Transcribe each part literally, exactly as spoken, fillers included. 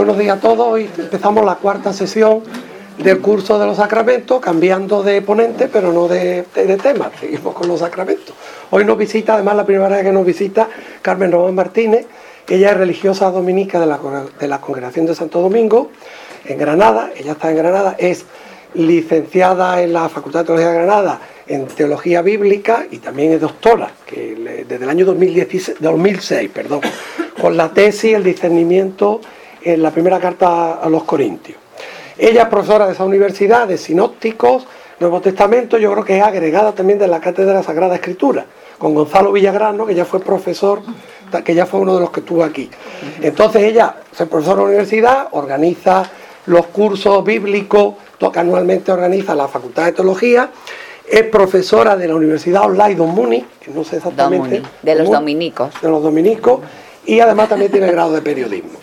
Buenos días a todos. Hoy empezamos la cuarta sesión del curso de los sacramentos, cambiando de ponente, pero no de, de, de tema. Seguimos con los sacramentos. Hoy nos visita, además la primera vez que nos visita, Carmen Román Martínez. Ella es religiosa dominica de la, de la Congregación de Santo Domingo, en Granada. Ella está en Granada, es licenciada en la Facultad de Teología de Granada en Teología Bíblica y también es doctora, que le, desde el año dos mil dieciséis, dos mil seis, perdón, con la tesis El discernimiento en la primera carta a los Corintios. Ella es profesora de esa universidad de sinópticos, Nuevo Testamento. Yo creo que es agregada también de la Cátedra de la Sagrada Escritura, con Gonzalo Villagrano, que ya fue profesor, que ya fue uno de los que estuvo aquí. Entonces ella es profesora de la universidad, organiza los cursos bíblicos que anualmente organiza la Facultad de Teología, es profesora de la Universidad Online Don Muni, que no sé exactamente, Domuni, de los dominicos. De los dominicos, y además también tiene el grado de periodismo.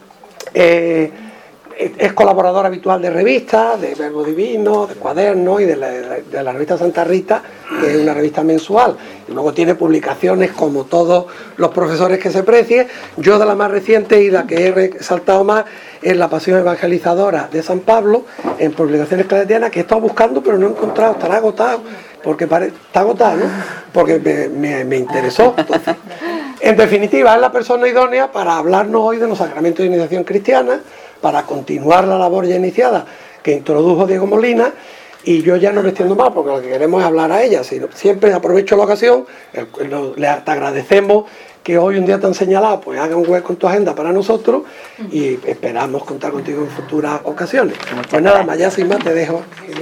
Eh, es colaboradora habitual de revistas, de Verbo Divino, de Cuadernos y de la, de la revista Santa Rita, que es una revista mensual. Y luego tiene publicaciones como todos los profesores que se precien. Yo de la más reciente y la que he resaltado más es La Pasión Evangelizadora de San Pablo, en Publicaciones Claretianas, que he estado buscando pero no he encontrado, estará agotado, porque pare, está agotado, ¿no? Porque me, me, me interesó. Entonces, en definitiva, es la persona idónea para hablarnos hoy de los sacramentos de iniciación cristiana, para continuar la labor ya iniciada que introdujo Diego Molina, y yo ya no me extiendo más porque lo que queremos es hablar a ella. Sino, siempre aprovecho la ocasión, el, el, le te agradecemos que hoy un día tan señalado pues haga un hueco en tu agenda para nosotros y esperamos contar contigo en futuras ocasiones. Muchas pues nada gracias. Más, ya sin más te dejo.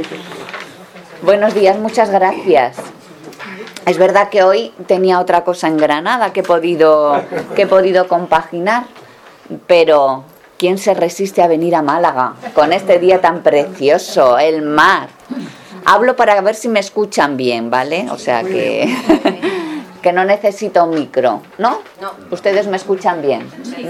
Buenos días, muchas gracias. Es verdad que hoy tenía otra cosa en Granada que he podido, que he podido compaginar, pero ¿quién se resiste a venir a Málaga con este día tan precioso, el mar? Hablo para ver si me escuchan bien, ¿vale? O sea que, que no necesito un micro, ¿no? ¿Ustedes me escuchan bien?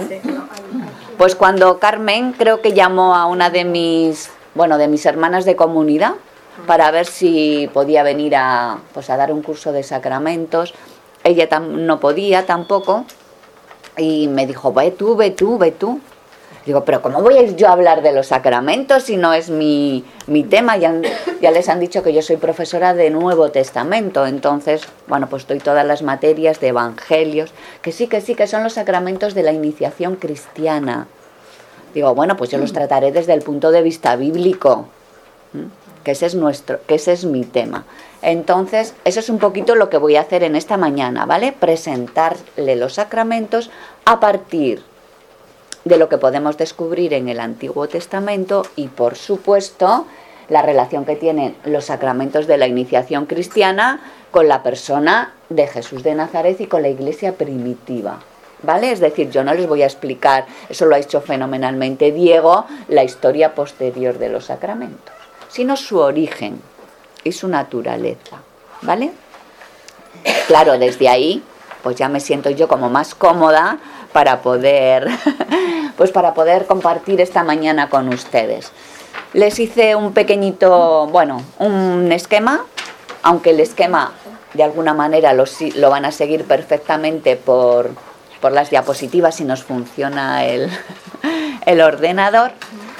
Pues cuando Carmen creo que llamó a una de mis, bueno, de mis hermanas de comunidad para ver si podía venir a, pues a dar un curso de sacramentos, ella tam- no podía tampoco, y me dijo, ve tú, ve tú, ve tú. Digo, pero ¿cómo voy a ir yo a hablar de los sacramentos si no es mi, mi tema? Ya, ya les han dicho que yo soy profesora de Nuevo Testamento, entonces, bueno, pues doy todas las materias de evangelios, que sí, que sí, que son los sacramentos de la iniciación cristiana. Digo, bueno, pues yo los trataré desde el punto de vista bíblico, que ese es nuestro, que ese es mi tema. Entonces, eso es un poquito lo que voy a hacer en esta mañana, ¿vale? Presentarle los sacramentos a partir de lo que podemos descubrir en el Antiguo Testamento y, por supuesto, la relación que tienen los sacramentos de la iniciación cristiana con la persona de Jesús de Nazaret y con la iglesia primitiva, ¿vale? Es decir, yo no les voy a explicar, eso lo ha hecho fenomenalmente Diego, la historia posterior de los sacramentos, sino su origen y su naturaleza, ¿vale? Claro, desde ahí, pues ya me siento yo como más cómoda para poder, pues para poder compartir esta mañana con ustedes. Les hice un pequeñito, bueno, un esquema, aunque el esquema de alguna manera lo, lo van a seguir perfectamente por, por las diapositivas si nos funciona el, el ordenador.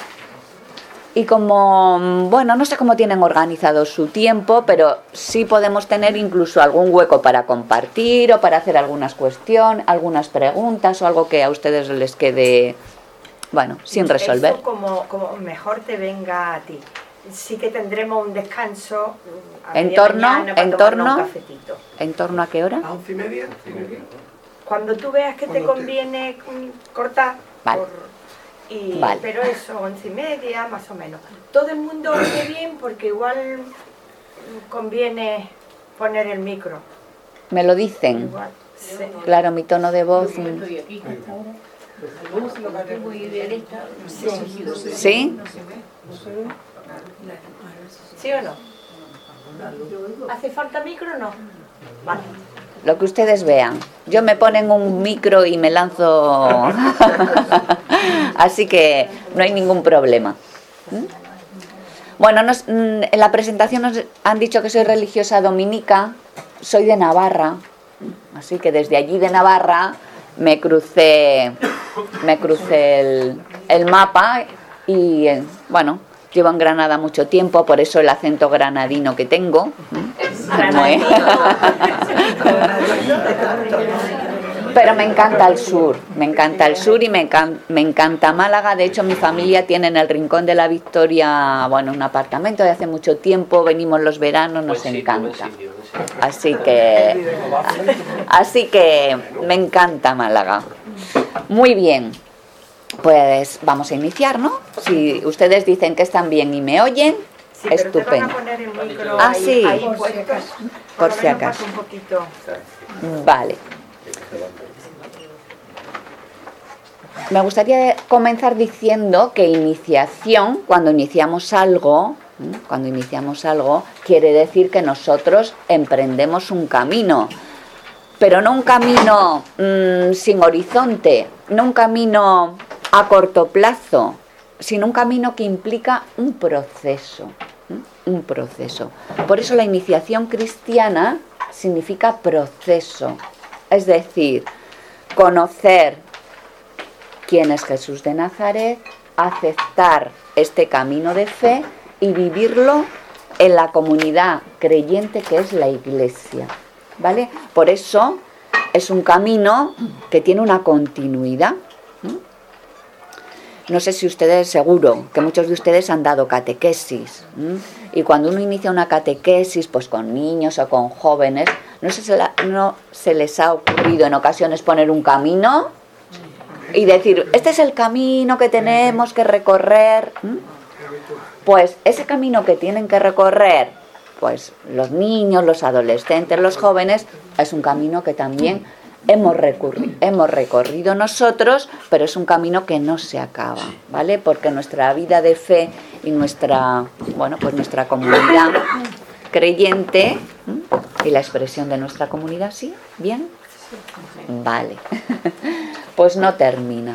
Y como, bueno, no sé cómo tienen organizado su tiempo, pero sí podemos tener incluso algún hueco para compartir o para hacer algunas cuestiones, algunas preguntas o algo que a ustedes les quede, bueno, sin resolver. Eso como, como mejor te venga a ti. Sí que tendremos un descanso. ¿En torno, en torno, en torno a qué hora? A once y media. Cuando tú veas que te conviene te... cortar. Vale. Por... Y, vale. Pero eso, once y media más o menos. Todo el mundo oye bien porque igual conviene poner el micro. ¿Me lo dicen? Igual, sí. Claro, mi tono de voz. ¿Sí? ¿Sí o no? ¿Hace falta micro o no? Vale. Lo que ustedes vean. Yo me ponen un micro y me lanzo. Así que no hay ningún problema. ¿Mm? Bueno, nos, en la presentación nos han dicho que soy religiosa dominica, soy de Navarra, así que desde allí de Navarra me crucé, me crucé el, el mapa y, eh, bueno, llevo en Granada mucho tiempo, por eso el acento granadino que tengo. Pero me encanta el sur, me encanta el sur y me, encan- me encanta Málaga. De hecho, mi familia tiene en el Rincón de la Victoria, bueno, un apartamento de hace mucho tiempo. Venimos los veranos, nos encanta. Así que, así que me encanta Málaga. Muy bien, pues vamos a iniciar, ¿no? Si ustedes dicen que están bien y me oyen, Sí, pero te estupendo. van a poner el micro Ah, ahí, sí. ahí puesto, Por lo si menos acaso. pasa un poquito. Vale. Me gustaría comenzar diciendo que iniciación, cuando iniciamos algo, ¿eh? cuando iniciamos algo, quiere decir que nosotros emprendemos un camino, pero no un camino mmm, sin horizonte, no un camino a corto plazo, sino un camino que implica un proceso, ¿eh? un proceso. Por eso la iniciación cristiana significa proceso, es decir, conocer quién es Jesús de Nazaret, aceptar este camino de fe y vivirlo en la comunidad creyente que es la Iglesia, ¿vale? Por eso es un camino que tiene una continuidad. No sé si ustedes, seguro que muchos de ustedes han dado catequesis, ¿m? Y cuando uno inicia una catequesis, pues con niños o con jóvenes, ¿no se, la, no se les ha ocurrido en ocasiones poner un camino y decir, este es el camino que tenemos que recorrer? ¿M? Pues ese camino que tienen que recorrer, pues los niños, los adolescentes, los jóvenes, es un camino que también hemos recorrido, hemos recorrido nosotros, pero es un camino que no se acaba, ¿vale? Porque nuestra vida de fe y nuestra, bueno, pues nuestra comunidad creyente, ¿m? Y la expresión de nuestra comunidad, ¿sí? ¿Bien? Vale. Pues no termina.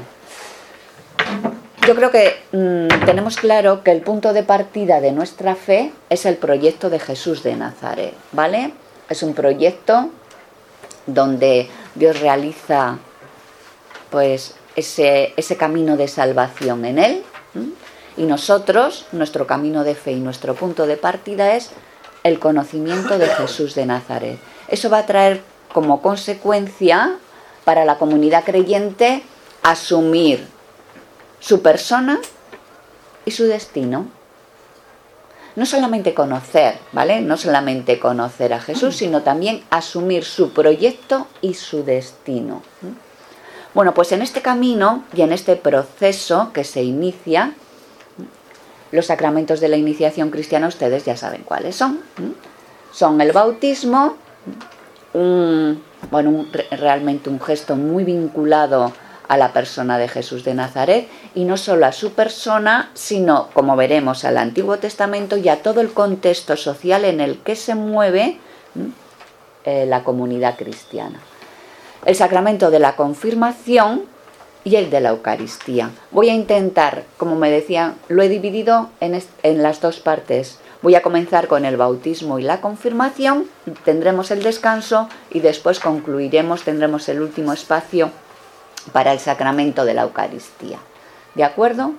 Yo creo que mmm, tenemos claro que el punto de partida de nuestra fe es el proyecto de Jesús de Nazaret, ¿vale? Es un proyecto donde Dios realiza pues ese, ese camino de salvación en Él, ¿m? Y nosotros, nuestro camino de fe y nuestro punto de partida es el conocimiento de Jesús de Nazaret. Eso va a traer como consecuencia para la comunidad creyente asumir su persona y su destino. No solamente conocer, ¿vale? No solamente conocer a Jesús, sino también asumir su proyecto y su destino. Bueno, pues en este camino y en este proceso que se inicia, los sacramentos de la iniciación cristiana ustedes ya saben cuáles son. Son el bautismo, un, bueno, un, realmente un gesto muy vinculado a la persona de Jesús de Nazaret, y no solo a su persona, sino, como veremos, al Antiguo Testamento y a todo el contexto social en el que se mueve eh, la comunidad cristiana. El sacramento de la confirmación y el de la Eucaristía. Voy a intentar, como me decían, lo he dividido en, est- en las dos partes. Voy a comenzar con el bautismo y la confirmación, tendremos el descanso y después concluiremos, tendremos el último espacio para el sacramento de la Eucaristía. ¿De acuerdo?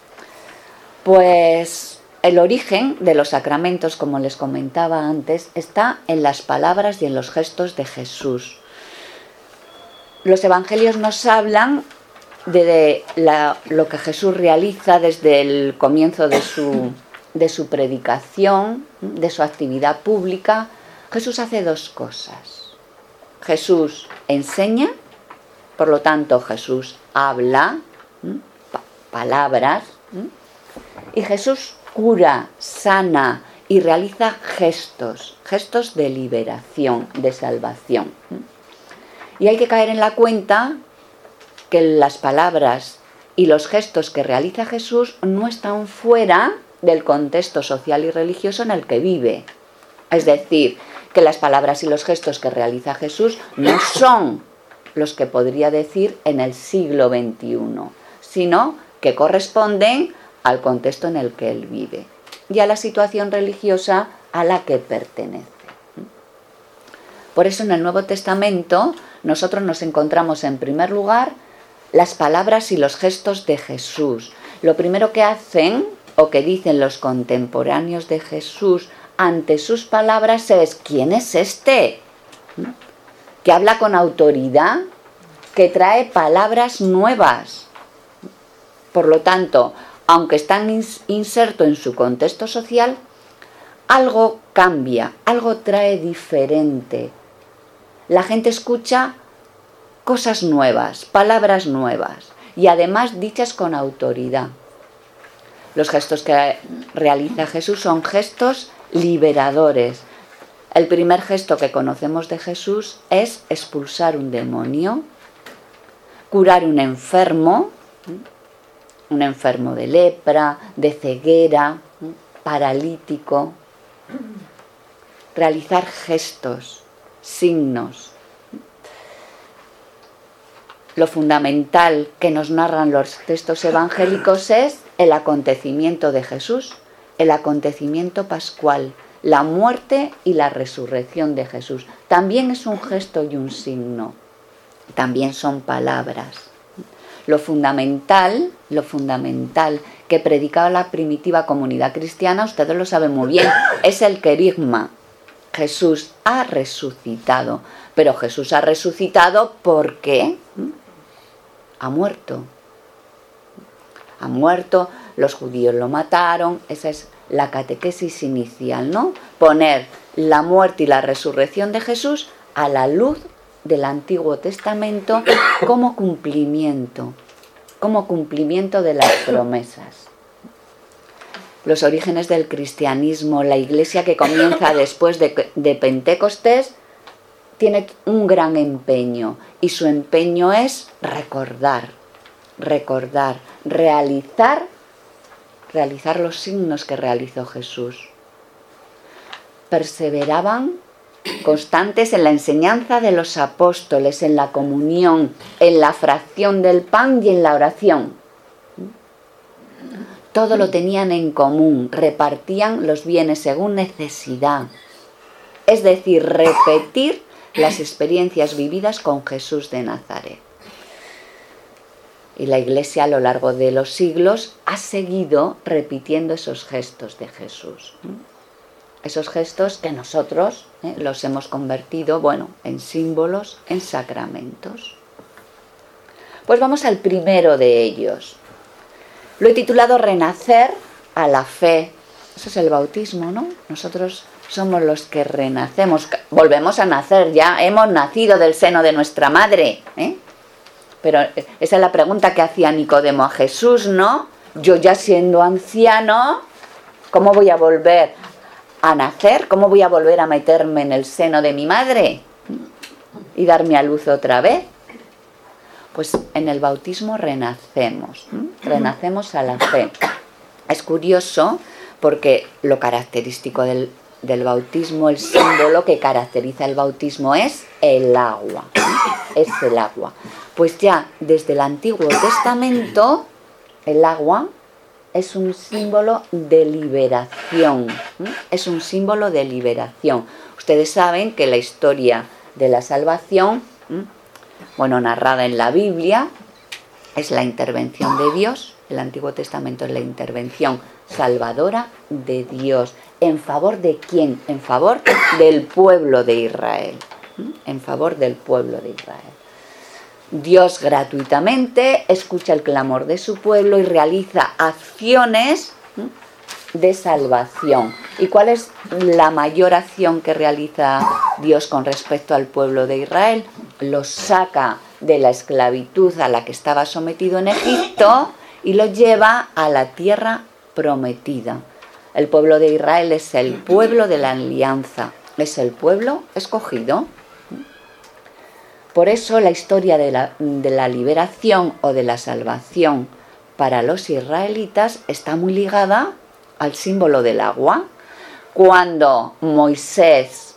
Pues el origen de los sacramentos, como les comentaba antes, está en las palabras y en los gestos de Jesús. Los evangelios nos hablan de la, lo que Jesús realiza desde el comienzo de su, de su predicación, de su actividad pública. Jesús hace dos cosas. Jesús enseña. Por lo tanto, Jesús habla, ¿m? Pa- palabras, ¿m? Y Jesús cura, sana y realiza gestos, gestos de liberación, de salvación. ¿m? Y hay que caer en la cuenta que las palabras y los gestos que realiza Jesús no están fuera del contexto social y religioso en el que vive. Es decir, que las palabras y los gestos que realiza Jesús no son los que podría decir en el siglo veintiuno, sino que corresponden al contexto en el que él vive y a la situación religiosa a la que pertenece. Por eso en el Nuevo Testamento nosotros nos encontramos en primer lugar las palabras y los gestos de Jesús. Lo primero que hacen o que dicen los contemporáneos de Jesús ante sus palabras es: ¿quién es este? Que habla con autoridad, que trae palabras nuevas. Por lo tanto, aunque están inserto en su contexto social, algo cambia, algo trae diferente. La gente escucha cosas nuevas, palabras nuevas, y además dichas con autoridad. Los gestos que realiza Jesús son gestos liberadores. El primer gesto que conocemos de Jesús es expulsar un demonio, curar un enfermo, un enfermo de lepra, de ceguera, paralítico, realizar gestos, signos. Lo fundamental que nos narran los textos evangélicos es el acontecimiento de Jesús, el acontecimiento pascual, la muerte y la resurrección de Jesús. También es un gesto y un signo, también son palabras. Lo fundamental, lo fundamental que predicaba la primitiva comunidad cristiana, ustedes lo saben muy bien, es el querigma. Jesús ha resucitado, pero Jesús ha resucitado porque ha muerto. Ha muerto, los judíos lo mataron, esa es la catequesis inicial, ¿no? Poner la muerte y la resurrección de Jesús a la luz del Antiguo Testamento como cumplimiento, como cumplimiento de las promesas. Los orígenes del cristianismo, la iglesia que comienza después de, de Pentecostés, tiene un gran empeño, y su empeño es recordar, recordar, realizar, realizar los signos que realizó Jesús. Perseveraban constantes en la enseñanza de los apóstoles, en la comunión, en la fracción del pan y en la oración. Todo lo tenían en común, repartían los bienes según necesidad. Es decir, repetir las experiencias vividas con Jesús de Nazaret. Y la Iglesia a lo largo de los siglos ha seguido repitiendo esos gestos de Jesús. Esos gestos que nosotros eh, los hemos convertido, bueno, en símbolos, en sacramentos. Pues vamos al primero de ellos. Lo he titulado Renacer a la fe. Eso es el bautismo, ¿no? Nosotros somos los que renacemos, volvemos a nacer, ya hemos nacido del seno de nuestra madre, ¿eh? Pero esa es la pregunta que hacía Nicodemo a Jesús, ¿no? Yo ya siendo anciano, ¿cómo voy a volver a nacer? ¿Cómo voy a volver a meterme en el seno de mi madre y darme a luz otra vez? Pues en el bautismo renacemos, ¿eh? renacemos a la fe. Es curioso porque lo característico del, del bautismo, el símbolo que caracteriza el bautismo es el agua, ¿eh? es el agua. Pues ya desde el Antiguo Testamento el agua es un símbolo de liberación, ¿eh? es un símbolo de liberación. Ustedes saben que la historia de la salvación, ¿eh? bueno, narrada en la Biblia, es la intervención de Dios. El Antiguo Testamento es la intervención salvadora de Dios. ¿En favor de quién? En favor del pueblo de Israel. En favor del pueblo de Israel. Dios gratuitamente escucha el clamor de su pueblo y realiza acciones de salvación. ¿Y cuál es la mayor acción que realiza Dios con respecto al pueblo de Israel? Los saca de la esclavitud a la que estaba sometido en Egipto y lo lleva a la tierra prometida. El pueblo de Israel es el pueblo de la alianza, es el pueblo escogido. Por eso la historia de la, de la liberación o de la salvación para los israelitas está muy ligada al símbolo del agua. Cuando Moisés,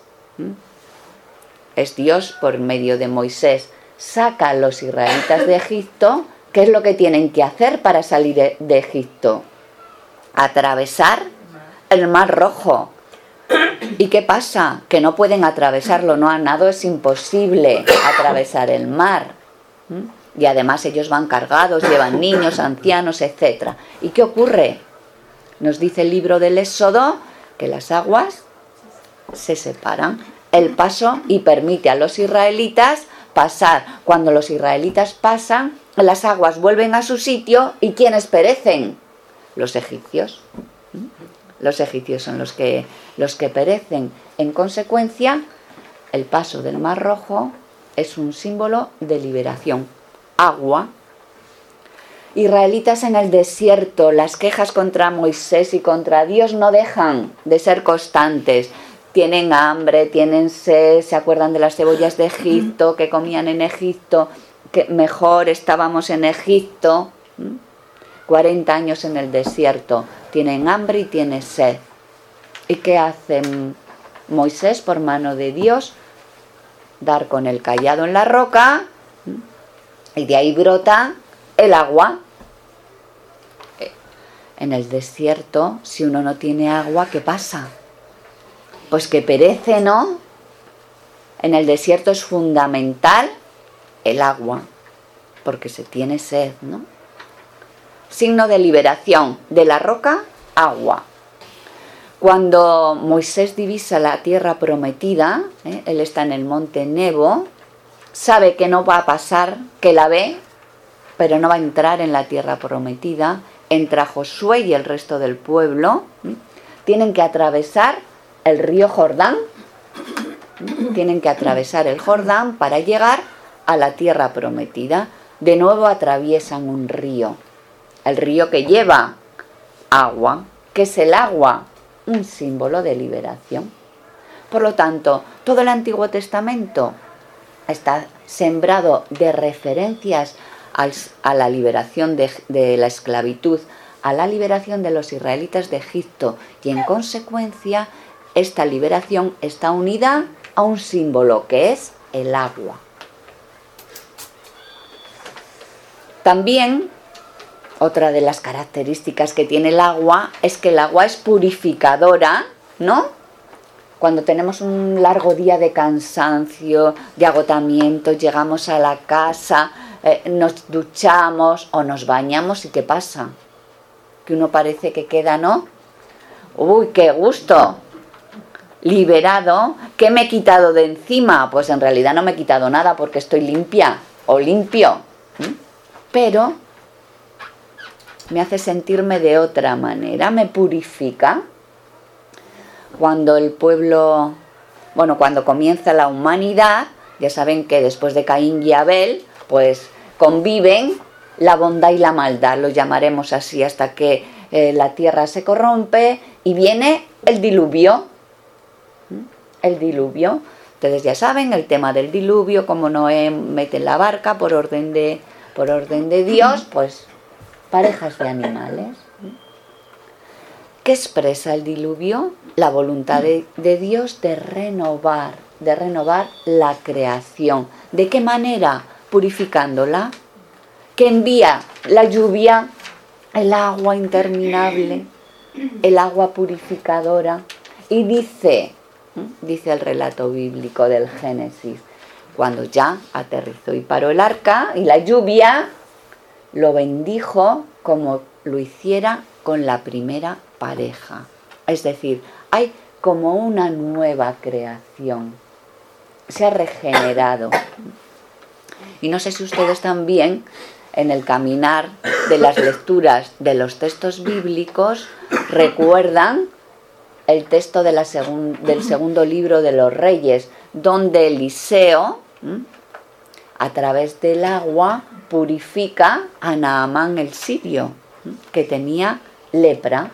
es Dios por medio de Moisés, saca a los israelitas de Egipto, ¿qué es lo que tienen que hacer para salir de Egipto? Atravesar el Mar Rojo. ¿Y qué pasa? Que no pueden atravesarlo, no a nado es imposible atravesar el mar. Y además ellos van cargados, llevan niños, ancianos, etcétera. ¿Y qué ocurre? Nos dice el libro del Éxodo que las aguas se separan, el paso, y permite a los israelitas pasar. Cuando los israelitas pasan, las aguas vuelven a su sitio, ¿y quiénes perecen? Los egipcios. Los egipcios son los que, los que perecen. En consecuencia, el paso del Mar Rojo es un símbolo de liberación. Agua. Israelitas en el desierto, las quejas contra Moisés y contra Dios no dejan de ser constantes. Tienen hambre, tienen sed, se acuerdan de las cebollas de Egipto, que comían en Egipto, que mejor estábamos en Egipto. cuarenta años en el desierto, tienen hambre y tienen sed. ¿Y qué hace Moisés por mano de Dios? Dar con el cayado en la roca, y de ahí brota el agua. En el desierto, si uno no tiene agua, ¿qué pasa? Pues que perece, ¿no? En el desierto es fundamental el agua, porque se tiene sed, ¿no? Signo de liberación, de la roca, agua. Cuando Moisés divisa la tierra prometida, ¿eh? él está en el monte Nebo, sabe que no va a pasar, que la ve, pero no va a entrar en la tierra prometida. Entra Josué y el resto del pueblo, ¿eh? tienen que atravesar el río Jordán, ¿eh? tienen que atravesar el Jordán para llegar a la tierra prometida. De nuevo atraviesan un río, el río que lleva agua. ¿Qué es el agua? Un símbolo de liberación. Por lo tanto, todo el Antiguo Testamento está sembrado de referencias al, a la liberación de, de la esclavitud, a la liberación de los israelitas de Egipto, y en consecuencia esta liberación está unida a un símbolo que es el agua. También otra de las características que tiene el agua es que el agua es purificadora, ¿no? Cuando tenemos un largo día de cansancio, de agotamiento, llegamos a la casa, eh, nos duchamos o nos bañamos, ¿y qué pasa? Que uno parece que queda, ¿no? ¡Uy, qué gusto! Liberado. ¿Qué me he quitado de encima? Pues en realidad no me he quitado nada porque estoy limpia o limpio. ¿Mm? Pero me hace sentirme de otra manera, me purifica. Cuando el pueblo, bueno, cuando comienza la humanidad, ya saben que después de Caín y Abel, pues conviven la bondad y la maldad, lo llamaremos así, hasta que eh, la tierra se corrompe y viene el diluvio. El diluvio. Ustedes ya saben el tema del diluvio, como Noé mete en la barca por orden de, por orden de Dios, pues parejas de animales. ¿Qué expresa el diluvio? La voluntad de, de Dios de renovar, de renovar la creación. ¿De qué manera? Purificándola. Que envía la lluvia, el agua interminable, el agua purificadora. Y dice, dice el relato bíblico del Génesis, cuando ya aterrizó y paró el arca y la lluvia, lo bendijo como lo hiciera con la primera pareja. Es decir, hay como una nueva creación. Se ha regenerado. Y no sé si ustedes también, en el caminar de las lecturas de los textos bíblicos, recuerdan el texto de la segun, del segundo libro de los Reyes, donde Eliseo, a través del agua, purifica a Naamán el sirio, que tenía lepra.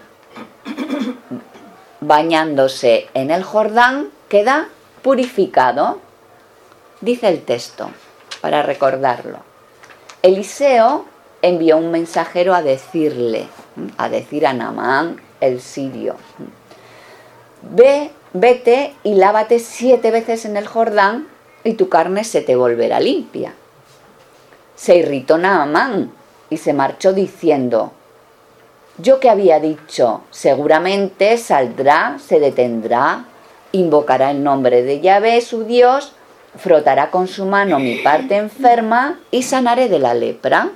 Bañándose en el Jordán, queda purificado. Dice el texto, para recordarlo. Eliseo envió un mensajero a decirle, a decir a Naamán el sirio, Ve, vete y lávate siete veces en el Jordán y tu carne se te volverá limpia. Se irritó Naamán y se marchó diciendo, yo que había dicho, seguramente saldrá, se detendrá, invocará el nombre de Yahvé, su Dios, frotará con su mano mi parte enferma y sanaré de la lepra.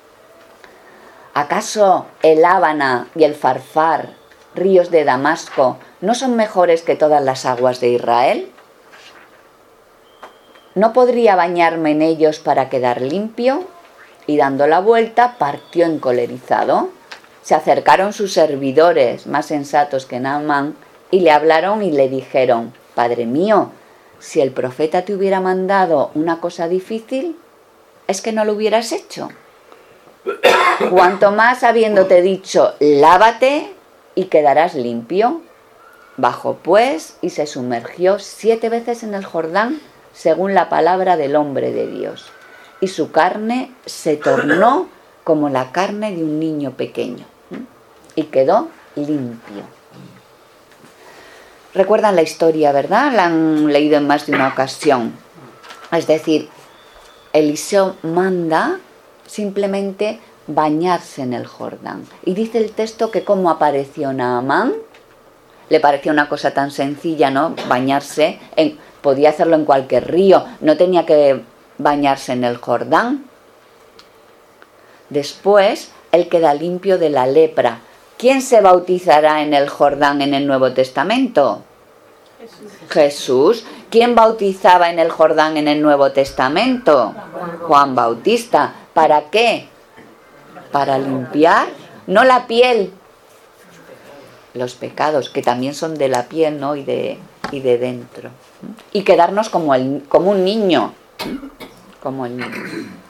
¿Acaso el Ábana y el Farfar, ríos de Damasco, no son mejores que todas las aguas de Israel? ¿No podría bañarme en ellos para quedar limpio? Y dando la vuelta, partió encolerizado. Se acercaron sus servidores, más sensatos que Naamán, y le hablaron y le dijeron: Padre mío, si el profeta te hubiera mandado una cosa difícil, ¿es que no lo hubieras hecho? Cuanto más habiéndote dicho, lávate y quedarás limpio. Bajó pues y se sumergió siete veces en el Jordán, según la palabra del hombre de Dios. Y su carne se tornó como la carne de un niño pequeño. Y quedó limpio. Recuerdan la historia, ¿verdad? La han leído en más de una ocasión. Es decir, Eliseo manda simplemente bañarse en el Jordán. Y dice el texto que como apareció Naamán, le parecía una cosa tan sencilla, ¿no? Bañarse, en, podía hacerlo en cualquier río, no tenía que bañarse en el Jordán. Después, él queda limpio de la lepra. ¿Quién se bautizará en el Jordán en el Nuevo Testamento? Jesús. Jesús. ¿Quién bautizaba en el Jordán en el Nuevo Testamento? Juan, Juan Bautista. ¿Para qué? Para limpiar, no la piel, los pecados, que también son de la piel, ¿no? y, de, y de dentro. Y quedarnos como, el, como un niño. Como el niño.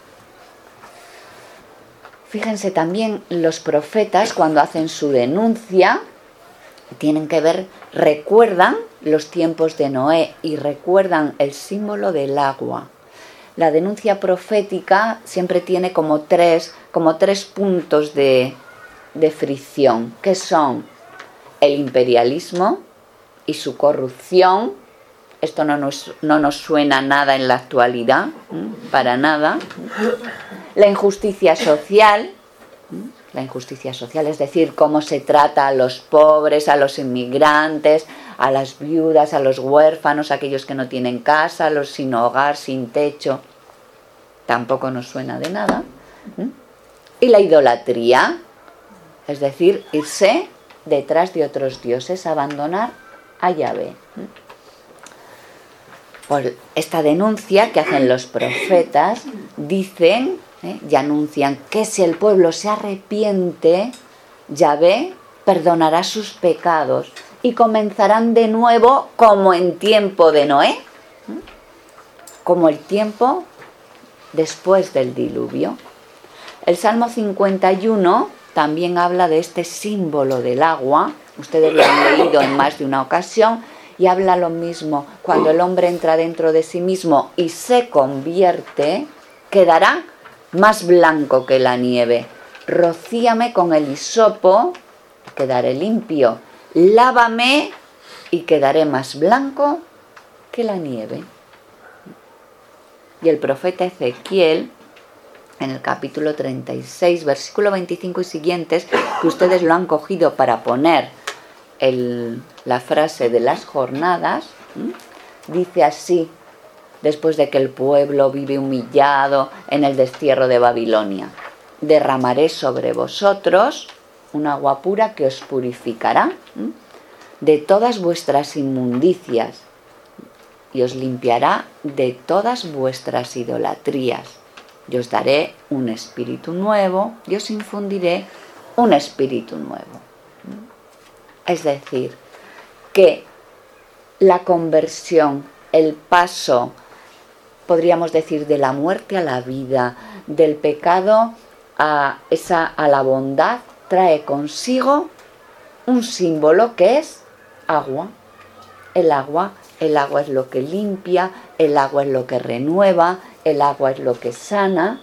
Fíjense también, los profetas cuando hacen su denuncia tienen que ver, recuerdan los tiempos de Noé y recuerdan el símbolo del agua. La denuncia profética siempre tiene como tres, como tres puntos de, de fricción, que son el imperialismo y su corrupción. Esto no nos, no nos suena nada en la actualidad, ¿eh? Para nada. La injusticia social, la injusticia social, es decir, cómo se trata a los pobres, a los inmigrantes, a las viudas, a los huérfanos, a aquellos que no tienen casa, a los sin hogar, sin techo, tampoco nos suena de nada. Y la idolatría, es decir, irse detrás de otros dioses, abandonar a Yahvé. Por esta denuncia que hacen los profetas, dicen ¿eh? y anuncian que si el pueblo se arrepiente, Yahvé perdonará sus pecados y comenzarán de nuevo como en tiempo de Noé, como el tiempo después del diluvio. El Salmo cincuenta y uno también habla de este símbolo del agua, ustedes lo han leído en más de una ocasión, y habla lo mismo: cuando el hombre entra dentro de sí mismo y se convierte, quedará más blanco que la nieve. Rocíame con el hisopo, quedaré limpio. Lávame y quedaré más blanco que la nieve. Y el profeta Ezequiel, en el capítulo treinta y seis, versículo veinticinco y siguientes, que ustedes lo han cogido para poner el, la frase de las jornadas, ¿sí? Dice así, después de que el pueblo vive humillado en el destierro de Babilonia: derramaré sobre vosotros un agua pura que os purificará ¿sí? de todas vuestras inmundicias y os limpiará de todas vuestras idolatrías. Y os daré un espíritu nuevo y os infundiré un espíritu nuevo. Es decir, que la conversión, el paso, podríamos decir, de la muerte a la vida, del pecado a, esa, a la bondad, trae consigo un símbolo que es agua. El agua, el agua es lo que limpia, el agua es lo que renueva, el agua es lo que sana.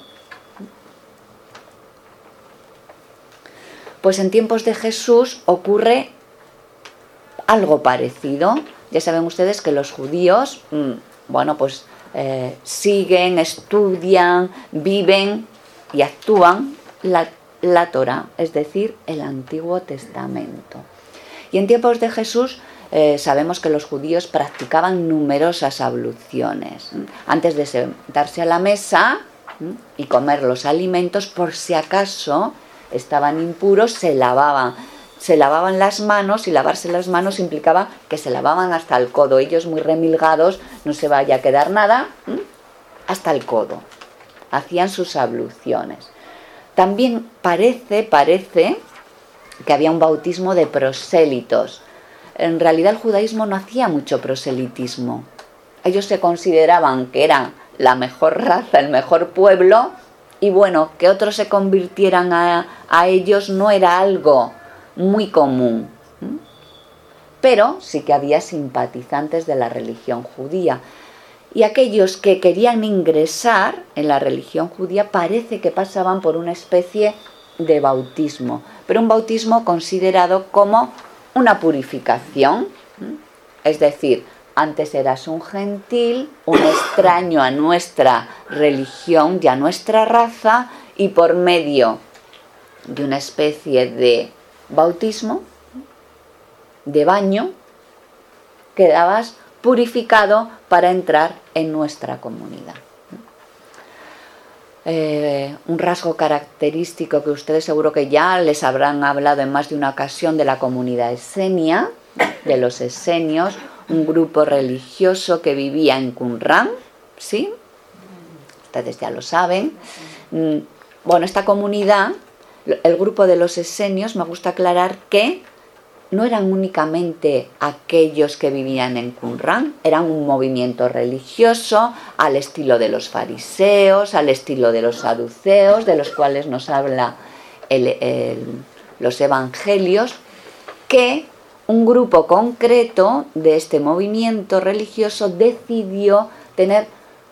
Pues en tiempos de Jesús ocurre algo parecido. Ya saben ustedes que los judíos, bueno, pues eh, siguen, estudian, viven y actúan la, la Torá, es decir, el Antiguo Testamento. Y en tiempos de Jesús eh, sabemos que los judíos practicaban numerosas abluciones. Antes de sentarse a la mesa y comer los alimentos, por si acaso estaban impuros, se lavaban. Se lavaban las manos, y lavarse las manos implicaba que se lavaban hasta el codo. Ellos muy remilgados, no se vaya a quedar nada, ¿m? hasta el codo. Hacían sus abluciones. También parece, parece que había un bautismo de prosélitos. En realidad el judaísmo no hacía mucho proselitismo. Ellos se consideraban que eran la mejor raza, el mejor pueblo, y bueno, que otros se convirtieran a, a ellos no era algo muy común, pero sí que había simpatizantes de la religión judía, y aquellos que querían ingresar en la religión judía parece que pasaban por una especie de bautismo, pero un bautismo considerado como una purificación, es decir, antes eras un gentil, un extraño a nuestra religión y a nuestra raza, y por medio de una especie de bautismo, de baño, quedabas purificado para entrar en nuestra comunidad. Eh, un rasgo característico que ustedes seguro que ya les habrán hablado en más de una ocasión de la comunidad esenia, de los esenios, un grupo religioso que vivía en Qumran, ¿sí? Ustedes ya lo saben. Bueno, esta comunidad, el grupo de los esenios, me gusta aclarar que no eran únicamente aquellos que vivían en Qumran, eran un movimiento religioso al estilo de los fariseos, al estilo de los saduceos, de los cuales nos habla el, el, los evangelios, que un grupo concreto de este movimiento religioso decidió tener,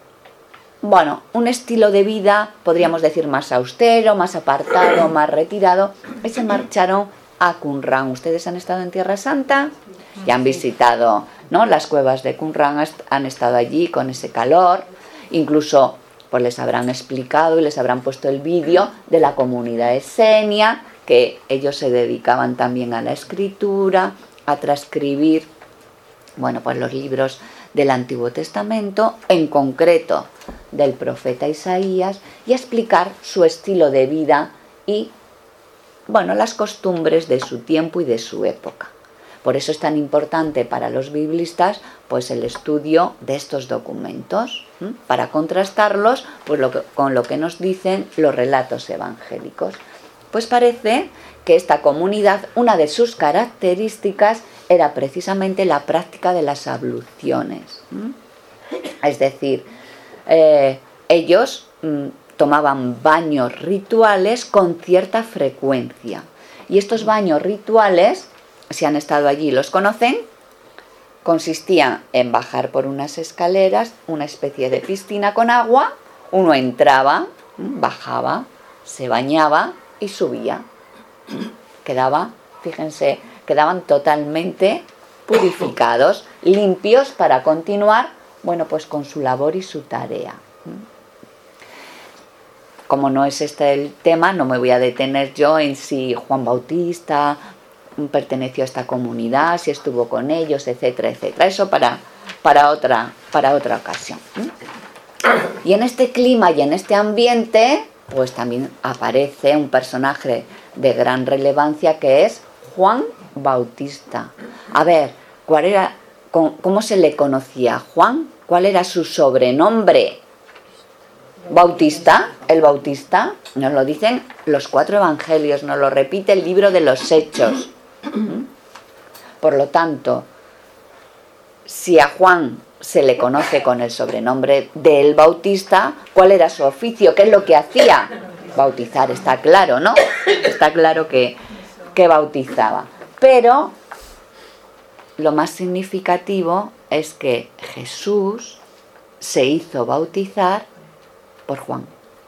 bueno, un estilo de vida, podríamos decir, más austero, más apartado, más retirado, y se marcharon a Qumran. Ustedes han estado en Tierra Santa y han visitado, ¿no?, las cuevas de Qumran, han estado allí con ese calor, incluso pues les habrán explicado y les habrán puesto el vídeo de la comunidad esenia, que ellos se dedicaban también a la escritura, a transcribir, bueno, pues los libros del Antiguo Testamento, en concreto del profeta Isaías, y a explicar su estilo de vida y, bueno, las costumbres de su tiempo y de su época. Por eso es tan importante para los biblistas pues el estudio de estos documentos, ¿m? para contrastarlos pues, lo que, con lo que nos dicen los relatos evangélicos. Pues parece que esta comunidad, una de sus características era precisamente la práctica de las abluciones. ¿m? Es decir, eh, ellos m, tomaban baños rituales con cierta frecuencia. Y estos baños rituales, si han estado allí los conocen, consistían en bajar por unas escaleras, una especie de piscina con agua, uno entraba, bajaba, se bañaba y subía. Quedaba, fíjense, quedaban totalmente purificados, limpios para continuar, bueno, pues con su labor y su tarea. Como no es este el tema, no me voy a detener yo en si Juan Bautista perteneció a esta comunidad, si estuvo con ellos, etcétera, etcétera. Eso para, para, otra, para otra ocasión. Y en este clima y en este ambiente, pues también aparece un personaje de gran relevancia que es Juan Bautista. A ver, ¿cuál era, cómo se le conocía a Juan? ¿Cuál era su sobrenombre? Bautista, el Bautista, nos lo dicen los cuatro evangelios, nos lo repite el libro de los Hechos. Por lo tanto, si a Juan se le conoce con el sobrenombre de el Bautista, ¿cuál era su oficio? ¿Qué es lo que hacía? Bautizar, está claro, ¿no? Está claro que, que bautizaba. Pero lo más significativo es que Jesús se hizo bautizar por Juan.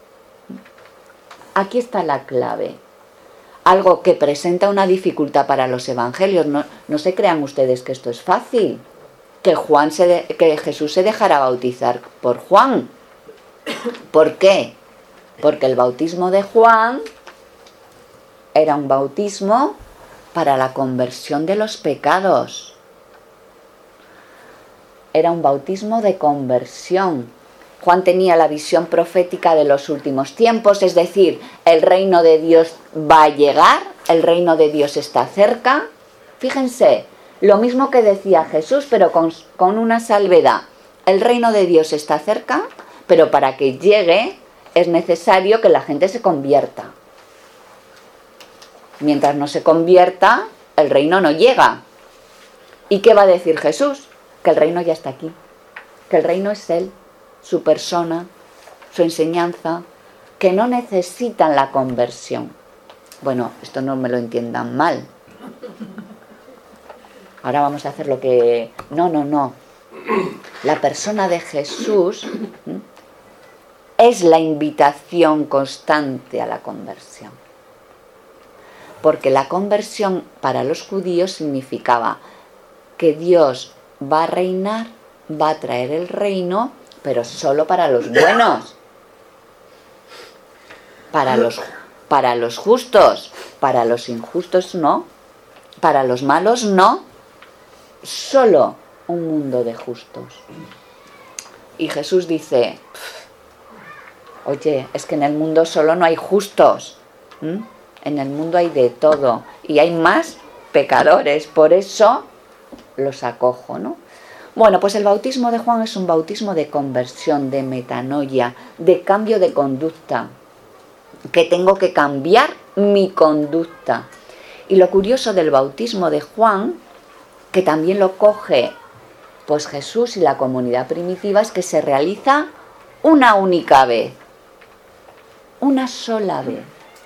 Aquí está la clave. Algo que presenta una dificultad para los evangelios. No, no se crean ustedes que esto es fácil. Que, Juan se de, que Jesús se dejara bautizar por Juan. ¿Por qué? Porque el bautismo de Juan era un bautismo para la conversión de los pecados. era un bautismo de conversión. Juan tenía la visión profética de los últimos tiempos, es decir, el reino de Dios va a llegar, el reino de Dios está cerca. Fíjense, lo mismo que decía Jesús, pero con, con una salvedad. El reino de Dios está cerca, pero para que llegue es necesario que la gente se convierta. Mientras no se convierta, el reino no llega. ¿Y qué va a decir Jesús? Que el reino ya está aquí, que el reino es Él, su persona, su enseñanza, que no necesitan la conversión. Bueno, esto no me lo entiendan mal. Ahora vamos a hacer lo que... No, no, no. La persona de Jesús ¿m? es la invitación constante a la conversión. Porque la conversión para los judíos significaba que Dios va a reinar, va a traer el reino, pero solo para los buenos, para los, para los justos, para los injustos no, para los malos no, solo un mundo de justos. Y Jesús dice, oye, es que en el mundo solo no hay justos, ¿m? En el mundo hay de todo y hay más pecadores, por eso los acojo, ¿no? Bueno, pues el bautismo de Juan es un bautismo de conversión, de metanoia, de cambio de conducta, que tengo que cambiar mi conducta. Y lo curioso del bautismo de Juan, que también lo coge pues Jesús y la comunidad primitiva, es que se realiza una única vez, una sola vez.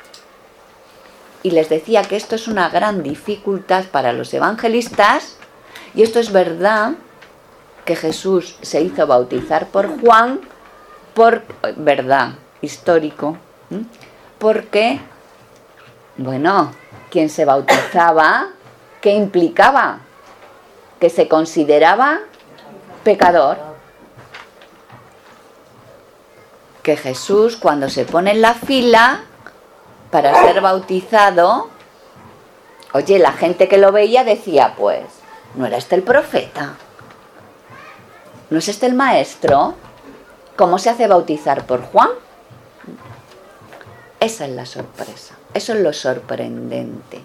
Y les decía que esto es una gran dificultad para los evangelistas, y esto es verdad, que Jesús se hizo bautizar por Juan, por verdad, histórico, ¿eh? Porque, bueno, quien se bautizaba, ¿qué implicaba? Que se consideraba pecador. Que Jesús, cuando se pone en la fila para ser bautizado, oye, la gente que lo veía decía, pues, ¿no era este el profeta? ¿No es este el maestro? ¿Cómo se hace bautizar por Juan? Esa es la sorpresa, eso es lo sorprendente.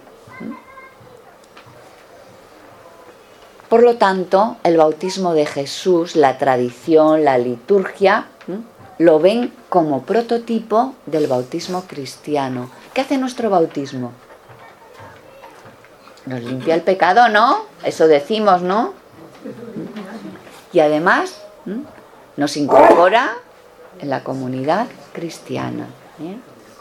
Por lo tanto, el bautismo de Jesús, la tradición, la liturgia, lo ven como prototipo del bautismo cristiano. ¿Qué hace nuestro bautismo? Nos limpia el pecado, ¿no? Eso decimos, ¿no? Y además ¿m? nos incorpora en la comunidad cristiana. ¿eh?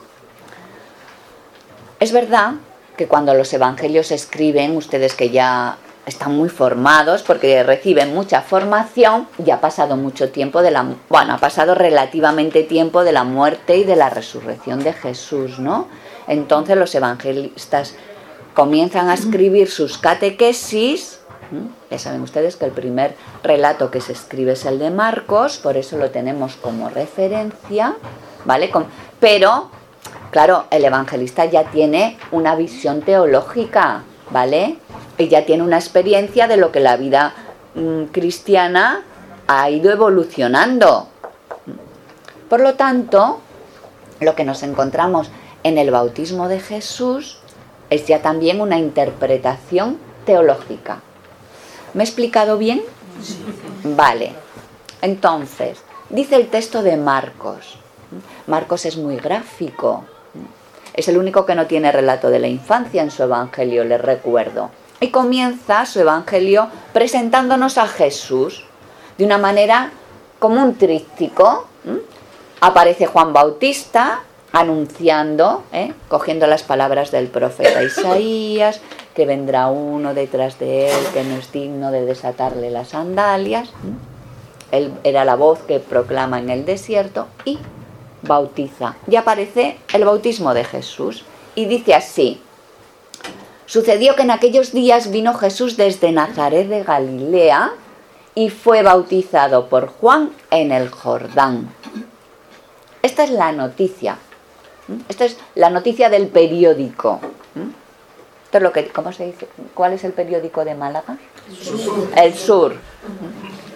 Es verdad que cuando los evangelios se escriben, ustedes que ya están muy formados, porque reciben mucha formación, ya ha pasado mucho tiempo de la... Bueno, ha pasado relativamente tiempo de la muerte y de la resurrección de Jesús, ¿no? Entonces los evangelistas comienzan a escribir sus catequesis. Ya saben ustedes que el primer relato que se escribe es el de Marcos, por eso lo tenemos como referencia, ¿vale? Pero, claro, el evangelista ya tiene una visión teológica, ¿vale? Y ya tiene una experiencia de lo que la vida mmm, cristiana ha ido evolucionando. Por lo tanto, lo que nos encontramos en el bautismo de Jesús es ya también una interpretación teológica. ¿Me he explicado bien? Sí. Vale. Entonces, dice el texto de Marcos. Marcos es muy gráfico. Es el único que no tiene relato de la infancia en su evangelio, les recuerdo. Y comienza su evangelio presentándonos a Jesús de una manera como un tríptico. ¿Mm? Aparece Juan Bautista anunciando, ¿eh? cogiendo las palabras del profeta Isaías, que vendrá uno detrás de él que no es digno de desatarle las sandalias. Él era la voz que proclama en el desierto y bautiza. Y aparece el bautismo de Jesús y dice así: sucedió que en aquellos días vino Jesús desde Nazaret de Galilea y fue bautizado por Juan en el Jordán. Esta es la noticia. Esta es la noticia del periódico. Esto es lo que, ¿cómo se dice? ¿Cuál es el periódico de Málaga? El Sur. El Sur.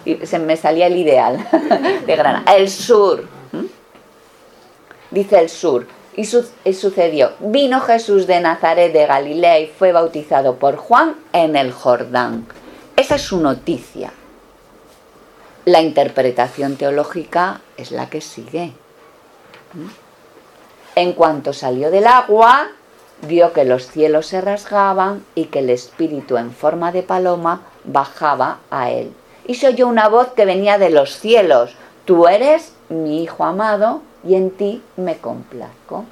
y se me salía el ideal de Granada. El sur. ¿Mm? Dice el sur. Y, su y sucedió. Vino Jesús de Nazaret de Galilea y fue bautizado por Juan en el Jordán. Esa es su noticia. La interpretación teológica es la que sigue. ¿Mm? En cuanto salió del agua, vio que los cielos se rasgaban y que el Espíritu en forma de paloma bajaba a él. Y se oyó una voz que venía de los cielos: tú eres mi Hijo amado y en ti me complazco.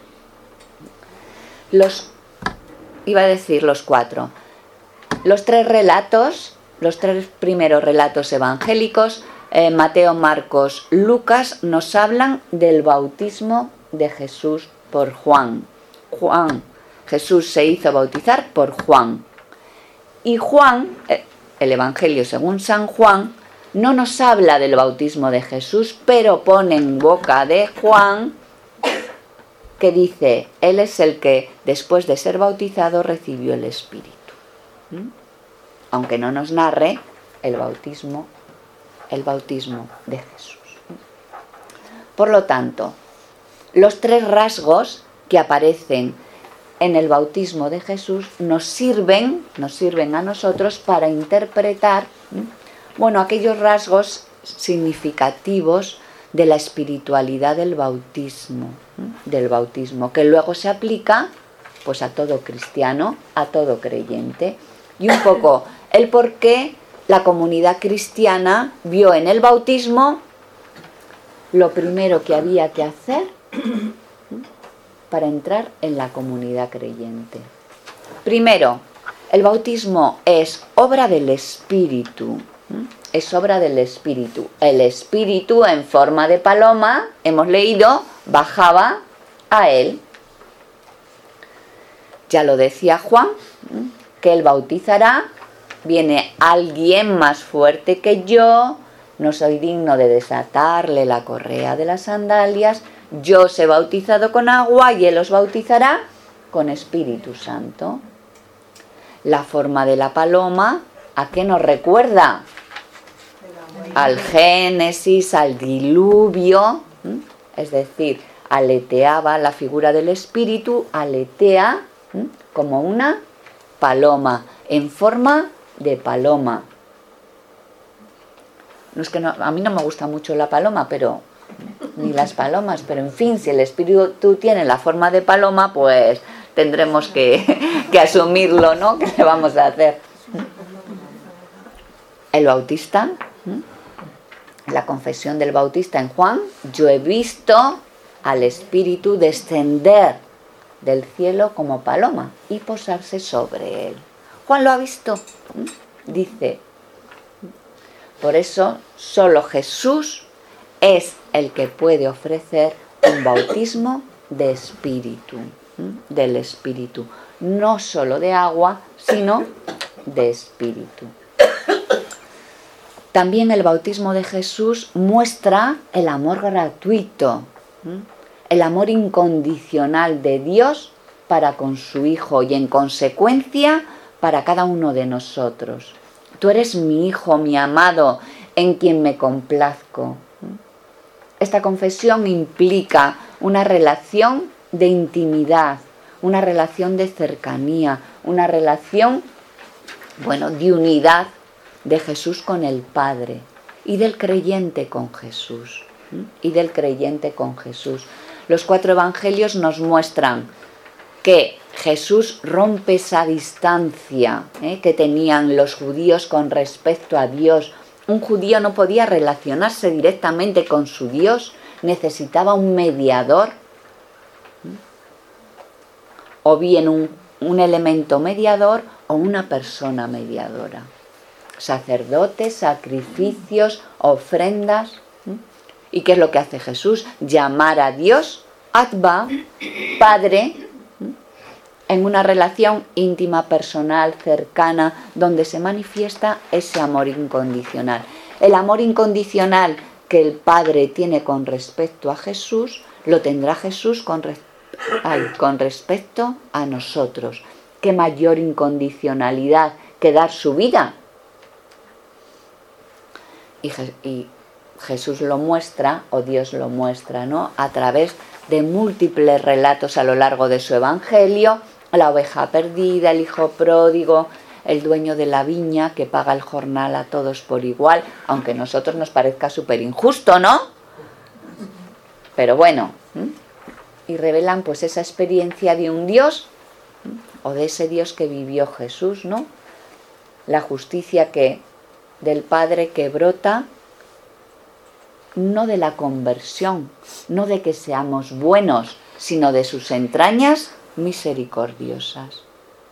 Los, iba a decir los cuatro, los tres relatos, los tres primeros relatos evangélicos, eh, Mateo, Marcos, Lucas, nos hablan del bautismo de Jesús por Juan. Juan, Jesús se hizo bautizar por Juan. Y Juan, el Evangelio según San Juan, no nos habla del bautismo de Jesús, pero pone en boca de Juan que dice, él es el que después de ser bautizado recibió el Espíritu. ¿Mm? Aunque no nos narre el bautismo, el bautismo de Jesús. Por lo tanto, los tres rasgos que aparecen en el bautismo de Jesús nos sirven, nos sirven a nosotros para interpretar, bueno, aquellos rasgos significativos de la espiritualidad del bautismo, del bautismo, que luego se aplica pues a todo cristiano, a todo creyente. Y un poco el por qué la comunidad cristiana vio en el bautismo lo primero que había que hacer para entrar en la comunidad creyente. Primero, el bautismo es obra del Espíritu. Es obra del Espíritu. El Espíritu en forma de paloma, hemos leído, bajaba a él. Ya lo decía Juan, que él bautizará, viene alguien más fuerte que yo, no soy digno de desatarle la correa de las sandalias, yo os he bautizado con agua y él os bautizará con Espíritu Santo. La forma de la paloma, ¿a qué nos recuerda? Al Génesis, al diluvio, es decir, aleteaba la figura del Espíritu, aletea como una paloma, en forma de paloma. No es que no, a mí no me gusta mucho la paloma, pero ni las palomas, pero en fin, si el Espíritu tiene la forma de paloma, pues tendremos que, que asumirlo, ¿no? ¿Qué le vamos a hacer? El Bautista, la confesión del Bautista en Juan, yo he visto al Espíritu descender del cielo como paloma y posarse sobre él. Juan lo ha visto, dice. Por eso solo Jesús es el que puede ofrecer un bautismo de espíritu, del Espíritu, no solo de agua, sino de espíritu. También el bautismo de Jesús muestra el amor gratuito, el amor incondicional de Dios para con su Hijo y en consecuencia para cada uno de nosotros. Tú eres mi Hijo, mi amado, en quien me complazco. Esta confesión implica una relación de intimidad, una relación de cercanía, una relación, bueno, de unidad de Jesús con el Padre y del creyente con Jesús. Y del creyente con Jesús. Los cuatro evangelios nos muestran que Jesús rompe esa distancia ¿eh? que tenían los judíos con respecto a Dios. Un judío no podía relacionarse directamente con su Dios, necesitaba un mediador, o bien un, un elemento mediador o una persona mediadora. Sacerdotes, sacrificios, ofrendas. ¿Y qué es lo que hace Jesús? Llamar a Dios, Abba, Padre, en una relación íntima, personal, cercana, donde se manifiesta ese amor incondicional. El amor incondicional que el Padre tiene con respecto a Jesús, lo tendrá Jesús con, res- ay, con respecto a nosotros. ¿Qué mayor incondicionalidad que dar su vida? y, Je- y Jesús lo muestra, o Dios lo muestra, ¿no?, a través de múltiples relatos a lo largo de su evangelio: la oveja perdida, el hijo pródigo, el dueño de la viña que paga el jornal a todos por igual, aunque a nosotros nos parezca súper injusto, ¿no? Pero bueno, ¿m? Y revelan pues esa experiencia de un Dios, ¿m? o de ese Dios que vivió Jesús, ¿no? La justicia que del Padre que brota, no de la conversión, no de que seamos buenos, sino de sus entrañas misericordiosas.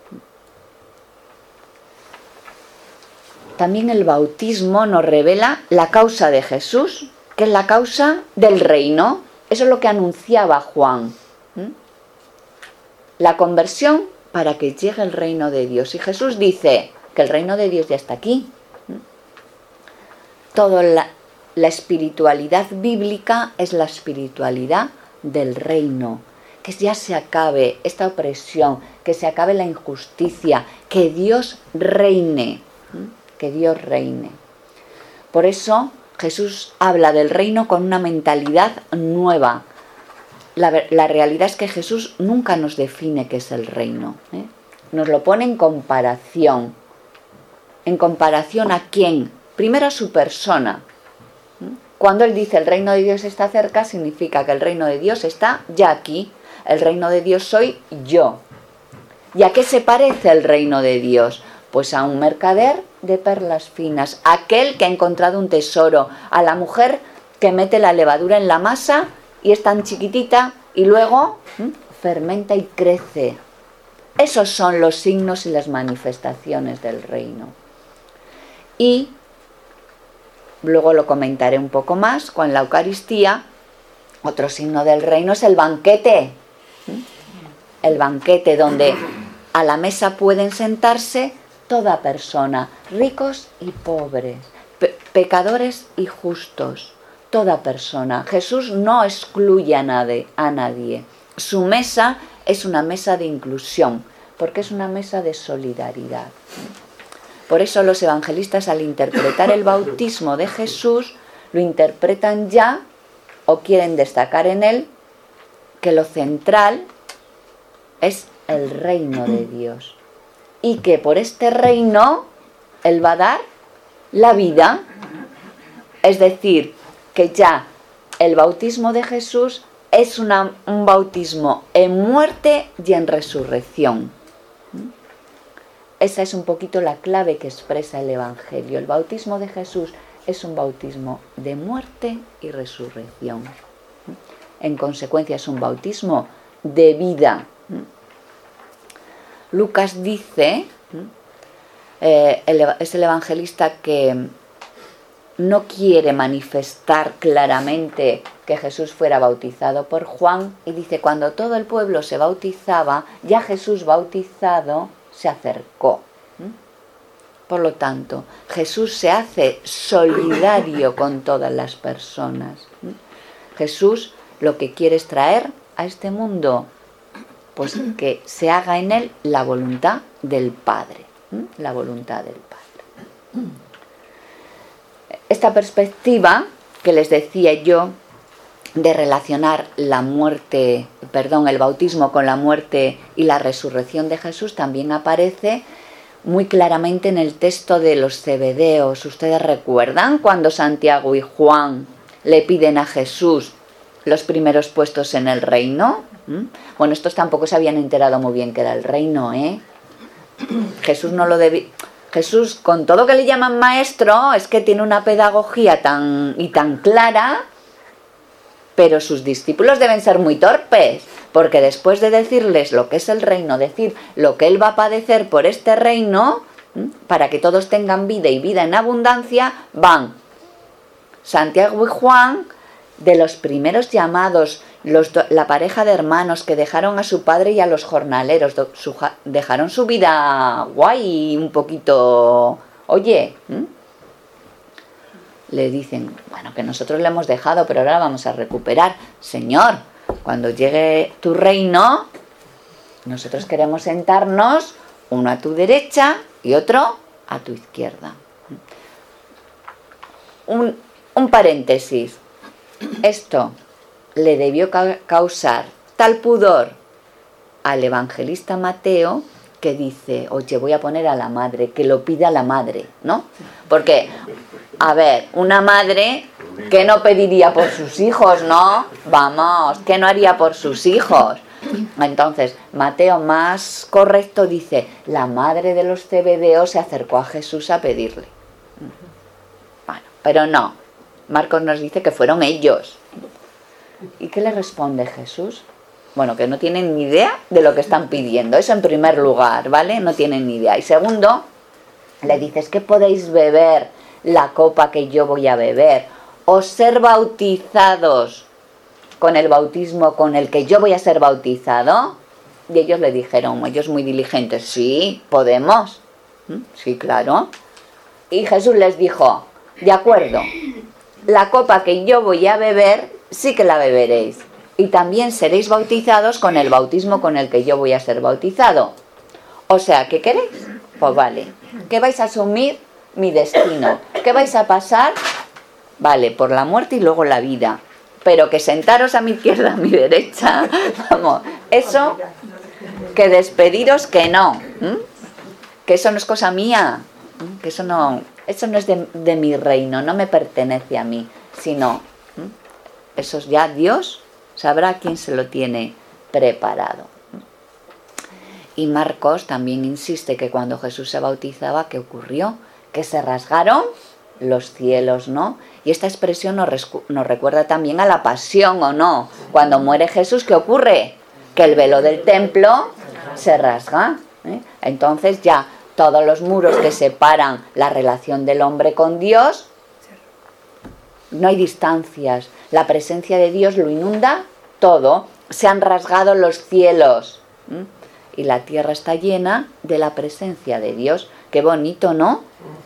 También el bautismo nos revela la causa de Jesús, que es la causa del reino. Eso es lo que anunciaba Juan. ¿Mm? La conversión para que llegue el reino de Dios. Y Jesús dice que el reino de Dios ya está aquí. ¿Mm? Toda la, la espiritualidad bíblica es la espiritualidad del reino. Que ya se acabe esta opresión, que se acabe la injusticia, que Dios reine. ¿Mm? Que Dios reine. Por eso Jesús habla del reino con una mentalidad nueva. La, la realidad es que Jesús nunca nos define qué es el reino, ¿eh? Nos lo pone en comparación. ¿En comparación a quién? Primero a su persona. Cuando Él dice el reino de Dios está cerca, significa que el reino de Dios está ya aquí. El reino de Dios soy yo. ¿Y a qué se parece el reino de Dios? Pues a un mercader de perlas finas, aquel que ha encontrado un tesoro, a la mujer que mete la levadura en la masa y es tan chiquitita y luego ¿m? fermenta y crece. Esos son los signos y las manifestaciones del reino. Y luego lo comentaré un poco más con la Eucaristía. Otro signo del reino es el banquete. ¿m? El banquete donde a la mesa pueden sentarse toda persona, ricos y pobres, pe- pecadores y justos, toda persona. Jesús no excluye a nadie, a nadie. Su mesa es una mesa de inclusión, porque es una mesa de solidaridad. Por eso los evangelistas, al interpretar el bautismo de Jesús, lo interpretan ya, o quieren destacar en él, que lo central es el reino de Dios. Y que por este reino Él va a dar la vida. Es decir, que ya el bautismo de Jesús es una, un bautismo en muerte y en resurrección. Esa es un poquito la clave que expresa el Evangelio. El bautismo de Jesús es un bautismo de muerte y resurrección. En consecuencia es un bautismo de vida. Lucas dice, eh, el, es el evangelista que no quiere manifestar claramente que Jesús fuera bautizado por Juan, y dice: cuando todo el pueblo se bautizaba, ya Jesús bautizado se acercó. Por lo tanto, Jesús se hace solidario con todas las personas. Jesús lo que quiere es traer a este mundo, pues que se haga en él la voluntad del Padre, ¿eh? La voluntad del Padre. Esta perspectiva que les decía yo de relacionar la muerte, perdón, el bautismo con la muerte y la resurrección de Jesús también aparece muy claramente en el texto de los Zebedeos. ¿Ustedes recuerdan cuando Santiago y Juan le piden a Jesús los primeros puestos en el reino? ¿Mm? Bueno, estos tampoco se habían enterado muy bien que era el reino, ¿eh? Jesús no lo debía... Jesús, con todo que le llaman maestro, es que tiene una pedagogía tan y tan clara, pero sus discípulos deben ser muy torpes, porque después de decirles lo que es el reino, decir lo que él va a padecer por este reino, ¿m? para que todos tengan vida y vida en abundancia, van Santiago y Juan, de los primeros llamados, los do, la pareja de hermanos que dejaron a su padre y a los jornaleros, do, su, dejaron su vida guay, un poquito, oye, ¿m? le dicen, bueno, que nosotros le hemos dejado, pero ahora vamos a recuperar. Señor, cuando llegue tu reino, nosotros queremos sentarnos, uno a tu derecha y otro a tu izquierda. un, un paréntesis. Esto le debió ca- causar tal pudor al evangelista Mateo que dice, oye, voy a poner a la madre, que lo pida la madre, ¿no? Porque, a ver, una madre que no pediría por sus hijos, ¿no? Vamos, que no haría por sus hijos. Entonces, Mateo más correcto dice, la madre de los zebedeos se acercó a Jesús a pedirle. Bueno, pero no, Marcos nos dice que fueron ellos. ¿Y qué le responde Jesús? Bueno, que no tienen ni idea de lo que están pidiendo. Eso en primer lugar, ¿vale? No tienen ni idea. Y segundo, le dices, ¿qué podéis beber la copa que yo voy a beber? O ser bautizados con el bautismo con el que yo voy a ser bautizado. Y ellos le dijeron, ellos muy diligentes, sí, podemos. ¿Mm? Sí, claro. Y Jesús les dijo, de acuerdo, la copa que yo voy a beber, sí que la beberéis. Y también seréis bautizados con el bautismo con el que yo voy a ser bautizado. O sea, ¿qué queréis? Pues vale. ¿Que vais a asumir mi destino? ¿Que vais a pasar? Vale, por la muerte y luego la vida. Pero que sentaros a mi izquierda, a mi derecha, vamos, eso, que despediros que no. ¿m? Que eso no es cosa mía. ¿m? Que eso no, eso no es de, de mi reino, no me pertenece a mí, sino, ¿m? eso es ya Dios. Sabrá quién se lo tiene preparado. Y Marcos también insiste que cuando Jesús se bautizaba, ¿qué ocurrió? Que se rasgaron los cielos, ¿no? Y esta expresión nos, rescu- nos recuerda también a la pasión, ¿o no? Cuando muere Jesús, ¿qué ocurre? Que el velo del templo se rasga, ¿eh? Entonces ya todos los muros que separan la relación del hombre con Dios, no hay distancias, la presencia de Dios lo inunda todo, se han rasgado los cielos, ¿m? Y la tierra está llena de la presencia de Dios. Qué bonito, ¿no?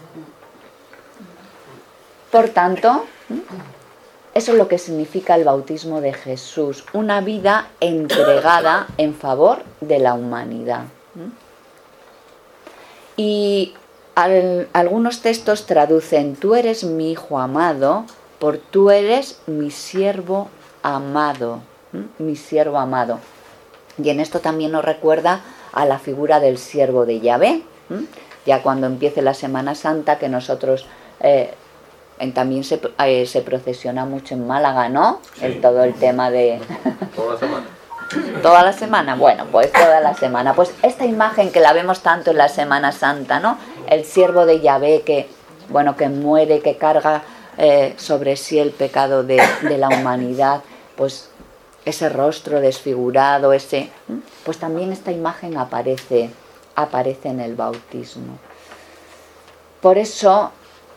Por tanto, ¿m? eso es lo que significa el bautismo de Jesús, una vida entregada en favor de la humanidad. ¿m? Y al, algunos textos traducen, tú eres mi hijo amado, por tú eres mi siervo amado, ¿m? mi siervo amado. Y en esto también nos recuerda a la figura del siervo de Yahvé. ¿m? Ya cuando empiece la Semana Santa, que nosotros eh, en, también se, eh, se procesiona mucho en Málaga, ¿no? Sí. El, todo el tema de... Toda la semana. Toda la semana, bueno, pues toda la semana. Pues esta imagen que la vemos tanto en la Semana Santa, ¿no? El siervo de Yahvé que, bueno, que muere, que carga eh, sobre sí el pecado de, de la humanidad, pues ese rostro desfigurado, ese, pues también esta imagen aparece, aparece en el bautismo. Por eso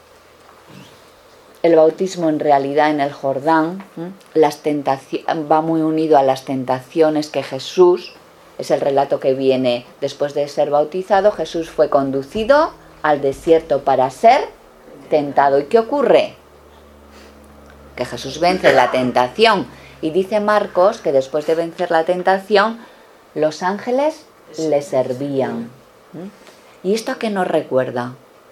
el bautismo en realidad en el Jordán, las tentaciones, va muy unido a las tentaciones que Jesús, es el relato que viene después de ser bautizado, Jesús fue conducido al desierto para ser tentado. ¿Y qué ocurre? Que Jesús vence la tentación. Y dice Marcos que después de vencer la tentación, los ángeles le servían. ¿Y esto a qué nos recuerda?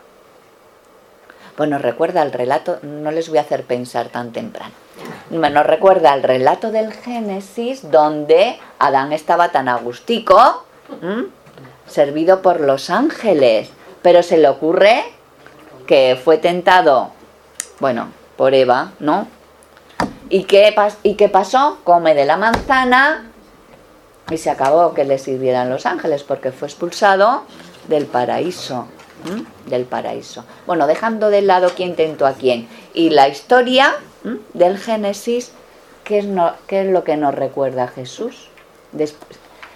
Pues nos recuerda el relato, no les voy a hacer pensar tan temprano, nos recuerda el relato del Génesis donde Adán estaba tan agustico, ¿m? servido por los ángeles, pero se le ocurre que fue tentado, bueno, por Eva, ¿no? ¿Y qué, pas- ¿Y qué pasó? Come de la manzana y se acabó que le sirvieran los ángeles porque fue expulsado del paraíso. ¿m? Del paraíso. Bueno, dejando de lado quién tentó a quién. Y la historia ¿m? del Génesis, ¿qué es, no, ¿qué es lo que nos recuerda a Jesús? Después,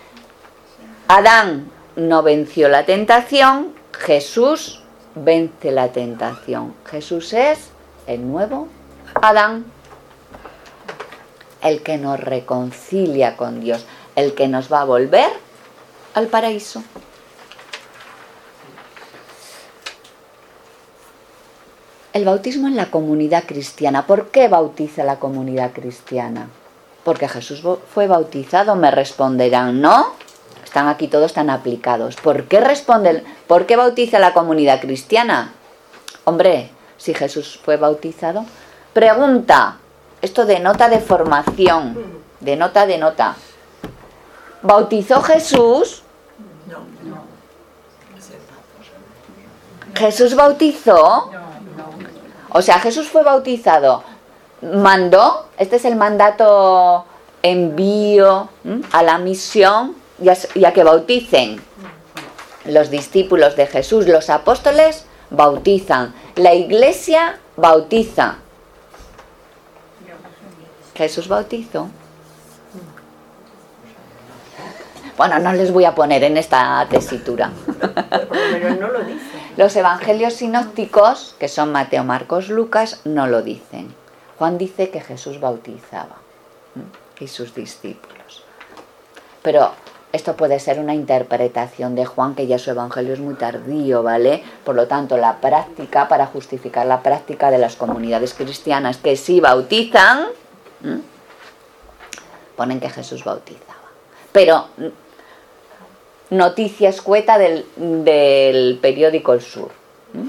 Adán no venció la tentación, Jesús vence la tentación. Jesús es el nuevo Adán, el que nos reconcilia con Dios, el que nos va a volver al paraíso. El bautismo en la comunidad cristiana. ¿Por qué bautiza la comunidad cristiana? Porque Jesús fue bautizado, me responderán, ¿no? Están aquí todos tan aplicados. ¿Por qué responden? ¿Por qué bautiza la comunidad cristiana? Hombre, si Jesús fue bautizado. Pregunta, esto denota de formación, denota, denota. ¿Bautizó Jesús? No, no. ¿Jesús bautizó? O sea, Jesús fue bautizado. ¿Mandó? Este es el mandato, envío ¿m? a la misión y a, y a que bauticen. Los discípulos de Jesús, los apóstoles, bautizan. La iglesia bautiza. Jesús bautizó. Bueno, no les voy a poner en esta tesitura. Pero no lo dice. Los evangelios sinópticos, que son Mateo, Marcos, Lucas, no lo dicen. Juan dice que Jesús bautizaba ¿m? y sus discípulos. Pero esto puede ser una interpretación de Juan, que ya su evangelio es muy tardío, ¿vale? Por lo tanto, la práctica, para justificar la práctica de las comunidades cristianas que sí bautizan, ¿m? ponen que Jesús bautizaba. Pero noticia escueta del, del periódico El Sur. ¿m?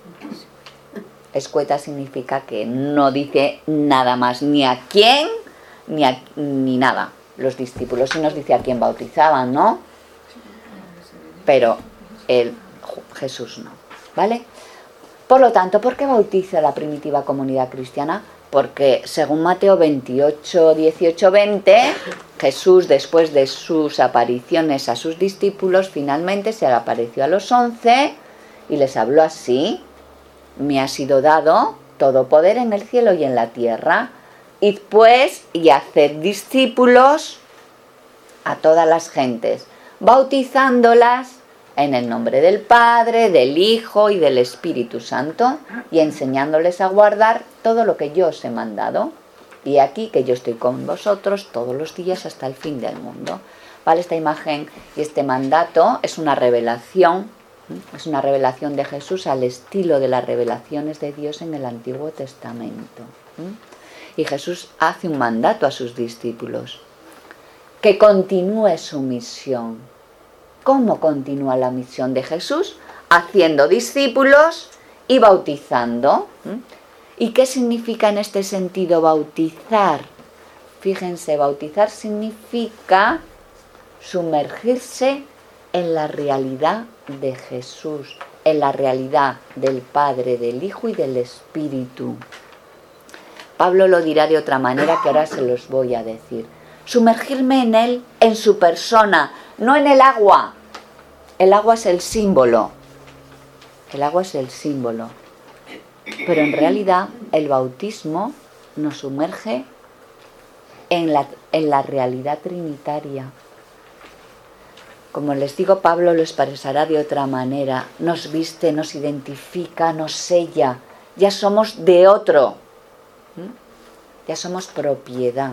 Escueta significa que no dice nada más, ni a quién, ni, a, ni nada. Los discípulos sí nos dice a quién bautizaban, ¿no? Pero el, Jesús no, ¿vale? Por lo tanto, ¿por qué bautiza la primitiva comunidad cristiana? Porque según Mateo veintiocho, dieciocho, veinte, Jesús, después de sus apariciones a sus discípulos, finalmente se apareció a los once y les habló así: me ha sido dado todo poder en el cielo y en la tierra. Id pues y haced discípulos a todas las gentes, bautizándolas en el nombre del Padre, del Hijo y del Espíritu Santo, y enseñándoles a guardar todo lo que yo os he mandado. Y aquí que yo estoy con vosotros todos los días hasta el fin del mundo. ¿Vale? Esta imagen y este mandato es una revelación, ¿eh? es una revelación de Jesús al estilo de las revelaciones de Dios en el Antiguo Testamento. ¿eh? Y Jesús hace un mandato a sus discípulos, que continúe su misión. ¿Cómo continúa la misión de Jesús? Haciendo discípulos y bautizando. ¿Y qué significa en este sentido bautizar? Fíjense, bautizar significa sumergirse en la realidad de Jesús, en la realidad del Padre, del Hijo y del Espíritu. Pablo lo dirá de otra manera que ahora se los voy a decir. Sumergirme en Él, en su persona, no en el agua. El agua es el símbolo. El agua es el símbolo. Pero en realidad el bautismo nos sumerge en la, en la realidad trinitaria. Como les digo, Pablo lo expresará de otra manera. Nos viste, nos identifica, nos sella. Ya somos de otro. Ya somos propiedad.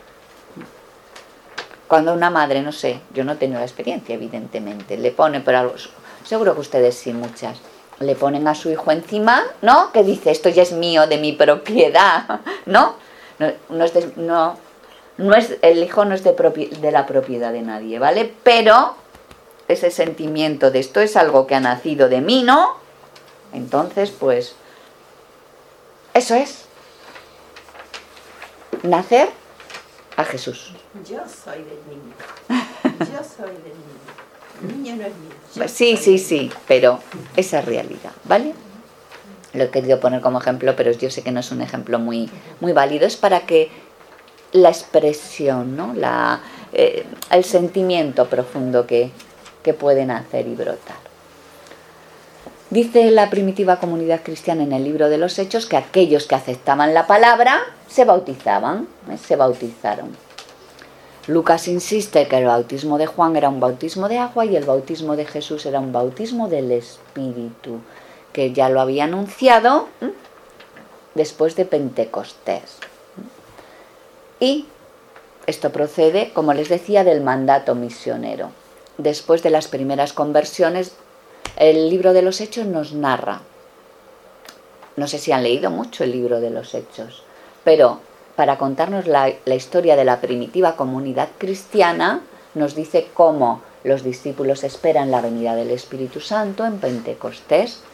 Cuando una madre, no sé, yo no he tenido la experiencia, evidentemente, le pone, pero seguro que ustedes sí, muchas, le ponen a su hijo encima, ¿no? Que dice, esto ya es mío, de mi propiedad, ¿no? No, no, es, de, no, no es el hijo no es de, propi, de la propiedad de nadie, ¿vale? Pero ese sentimiento de esto es algo que ha nacido de mí, ¿no? Entonces, pues, eso es. Nacer a Jesús. Yo soy del niño. Yo soy del niño. El niño no es mío. Pues sí, sí, sí, pero esa es realidad, ¿vale? Lo he querido poner como ejemplo, pero yo sé que no es un ejemplo muy, muy válido. Es para que la expresión, ¿no? La, eh, el sentimiento profundo que, que pueden hacer y brotar. Dice la primitiva comunidad cristiana en el libro de los Hechos que aquellos que aceptaban la palabra se bautizaban, ¿eh? se bautizaron. Lucas insiste que el bautismo de Juan era un bautismo de agua y el bautismo de Jesús era un bautismo del Espíritu, que ya lo había anunciado ¿eh? después de Pentecostés. Y esto procede, como les decía, del mandato misionero. Después de las primeras conversiones, el libro de los Hechos nos narra. No sé si han leído mucho el libro de los Hechos, pero para contarnos la, la historia de la primitiva comunidad cristiana, nos dice cómo los discípulos esperan la venida del Espíritu Santo en Pentecostés.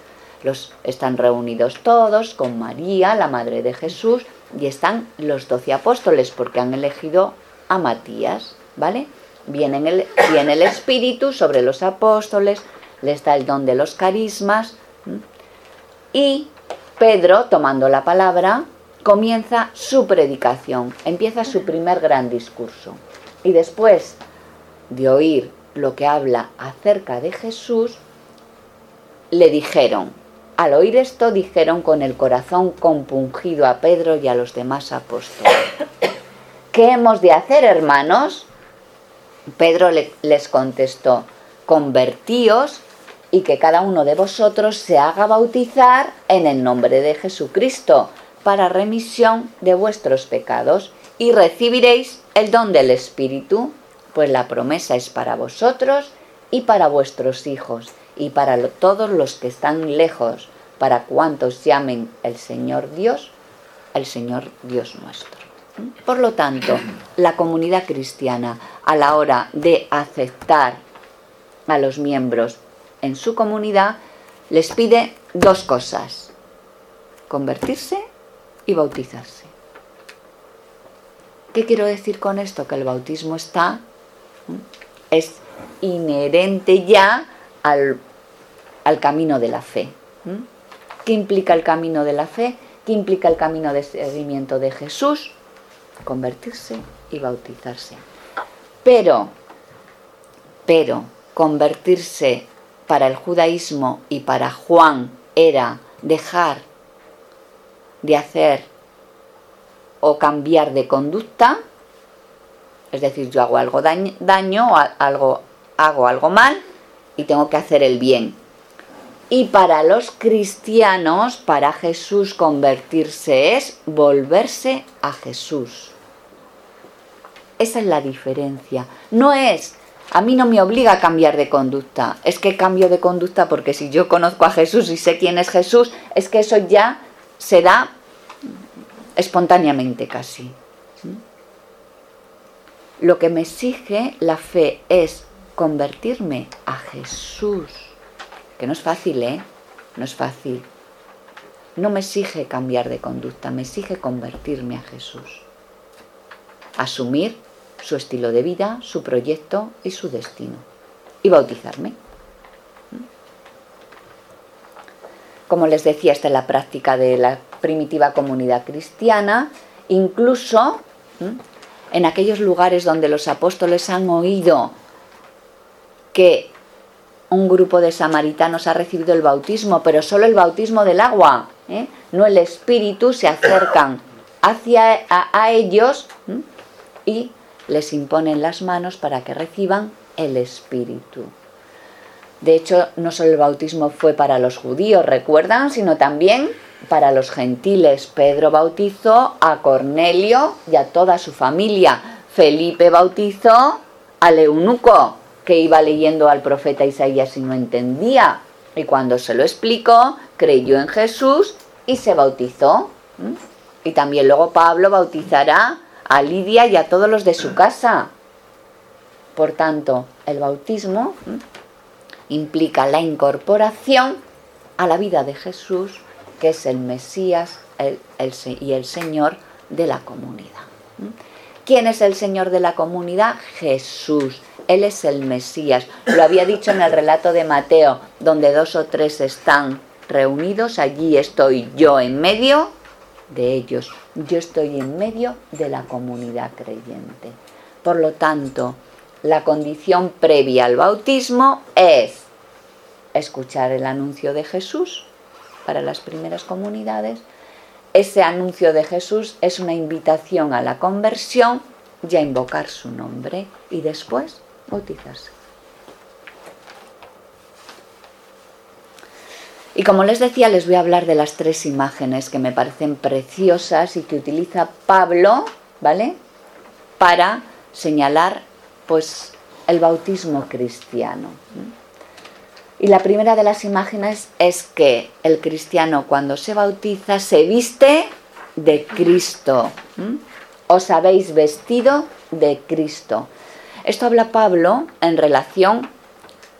Los, están reunidos todos con María, la madre de Jesús, y están los doce apóstoles porque han elegido a Matías, ¿vale? Viene el, viene el Espíritu sobre los apóstoles, les da el don de los carismas, ¿m? Y Pedro, tomando la palabra, comienza su predicación, empieza su primer gran discurso. Y después de oír lo que habla acerca de Jesús, le dijeron, al oír esto, dijeron con el corazón compungido a Pedro y a los demás apóstoles: ¿qué hemos de hacer, hermanos? Pedro le, les contestó: convertíos y que cada uno de vosotros se haga bautizar en el nombre de Jesucristo para remisión de vuestros pecados y recibiréis el don del Espíritu, pues la promesa es para vosotros y para vuestros hijos y para lo, todos los que están lejos, para cuantos llamen el Señor Dios, el Señor Dios nuestro. Por lo tanto, la comunidad cristiana, a la hora de aceptar a los miembros en su comunidad, les pide dos cosas: convertirse y bautizarse. ¿Qué quiero decir con esto? Que el bautismo está, es inherente ya al, al camino de la fe. ¿Qué implica el camino de la fe? ¿Qué implica el camino de seguimiento de Jesús? Convertirse y bautizarse. Pero, pero, convertirse para el judaísmo y para Juan era dejar de hacer o cambiar de conducta, es decir, yo hago algo daño, daño o algo, hago algo mal y tengo que hacer el bien. Y para los cristianos, para Jesús, convertirse es volverse a Jesús. Esa es la diferencia. No es, a mí no me obliga a cambiar de conducta, es que cambio de conducta porque si yo conozco a Jesús y sé quién es Jesús, es que eso ya se da espontáneamente casi. Lo que me exige la fe es convertirme a Jesús. Que no es fácil, ¿eh? No es fácil. No me exige cambiar de conducta, me exige convertirme a Jesús. Asumir su estilo de vida, su proyecto y su destino. Y bautizarme. Como les decía, esta es la práctica de la primitiva comunidad cristiana. Incluso ¿m? en aquellos lugares donde los apóstoles han oído que un grupo de samaritanos ha recibido el bautismo, pero solo el bautismo del agua, ¿eh? no el Espíritu, se acercan hacia a, a ellos ¿eh? y les imponen las manos para que reciban el Espíritu. De hecho, no solo el bautismo fue para los judíos, ¿recuerdan? Sino también para los gentiles. Pedro bautizó a Cornelio y a toda su familia. Felipe bautizó al eunuco, que iba leyendo al profeta Isaías y no entendía. Y cuando se lo explicó, creyó en Jesús y se bautizó. Y también luego Pablo bautizará a Lidia y a todos los de su casa. Por tanto, el bautismo implica la incorporación a la vida de Jesús, que es el Mesías el, el, y el Señor de la comunidad. ¿Quién es el Señor de la comunidad? Jesús. Él es el Mesías. Lo había dicho en el relato de Mateo, donde dos o tres están reunidos, allí estoy yo en medio de ellos. Yo estoy en medio de la comunidad creyente. Por lo tanto, la condición previa al bautismo es escuchar el anuncio de Jesús para las primeras comunidades. Ese anuncio de Jesús es una invitación a la conversión y a invocar su nombre y después bautizarse. Y como les decía, les voy a hablar de las tres imágenes que me parecen preciosas y que utiliza Pablo, ¿vale?, para señalar pues el bautismo cristiano. Y la primera de las imágenes es que el cristiano cuando se bautiza se viste de Cristo. Os habéis vestido de Cristo. Esto habla Pablo en relación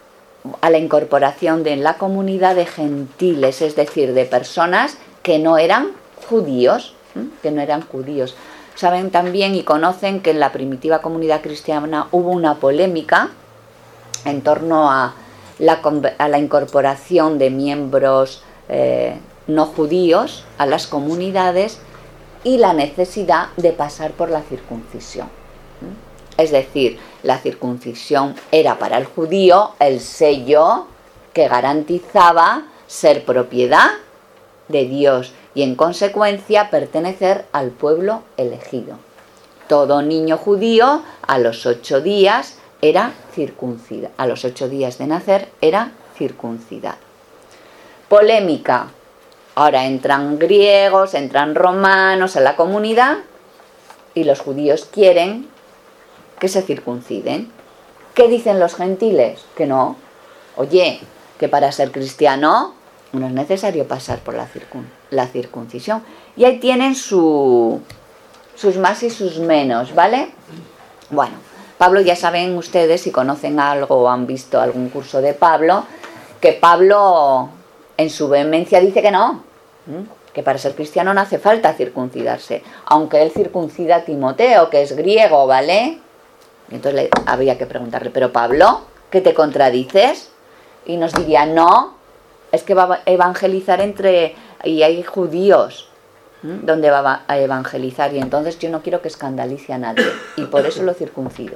a la incorporación de la comunidad de gentiles, es decir, de personas que no eran judíos, ¿eh? que no eran judíos. Saben también y conocen que en la primitiva comunidad cristiana hubo una polémica en torno a la, a la incorporación de miembros eh, no judíos a las comunidades y la necesidad de pasar por la circuncisión. Es decir, la circuncisión era para el judío el sello que garantizaba ser propiedad de Dios y en consecuencia pertenecer al pueblo elegido. Todo niño judío a los ocho días era circuncidado, a los ocho días de nacer era circuncidado. Polémica. Ahora entran griegos, entran romanos a la comunidad y los judíos quieren que se circunciden. ¿Qué dicen los gentiles? Que no. Oye, que para ser cristiano no es necesario pasar por la, circun la circuncisión. Y ahí tienen su, sus más y sus menos, ¿vale? Bueno, Pablo, ya saben ustedes, si conocen algo o han visto algún curso de Pablo, que Pablo en su vehemencia dice que no, que para ser cristiano no hace falta circuncidarse, aunque él circuncida a Timoteo, que es griego, ¿vale? Y entonces le, habría que preguntarle, pero Pablo, ¿qué te contradices? Y nos diría, no, es que va a evangelizar entre, y hay judíos, ¿m? donde va a evangelizar, y entonces yo no quiero que escandalice a nadie, y por eso lo circuncido.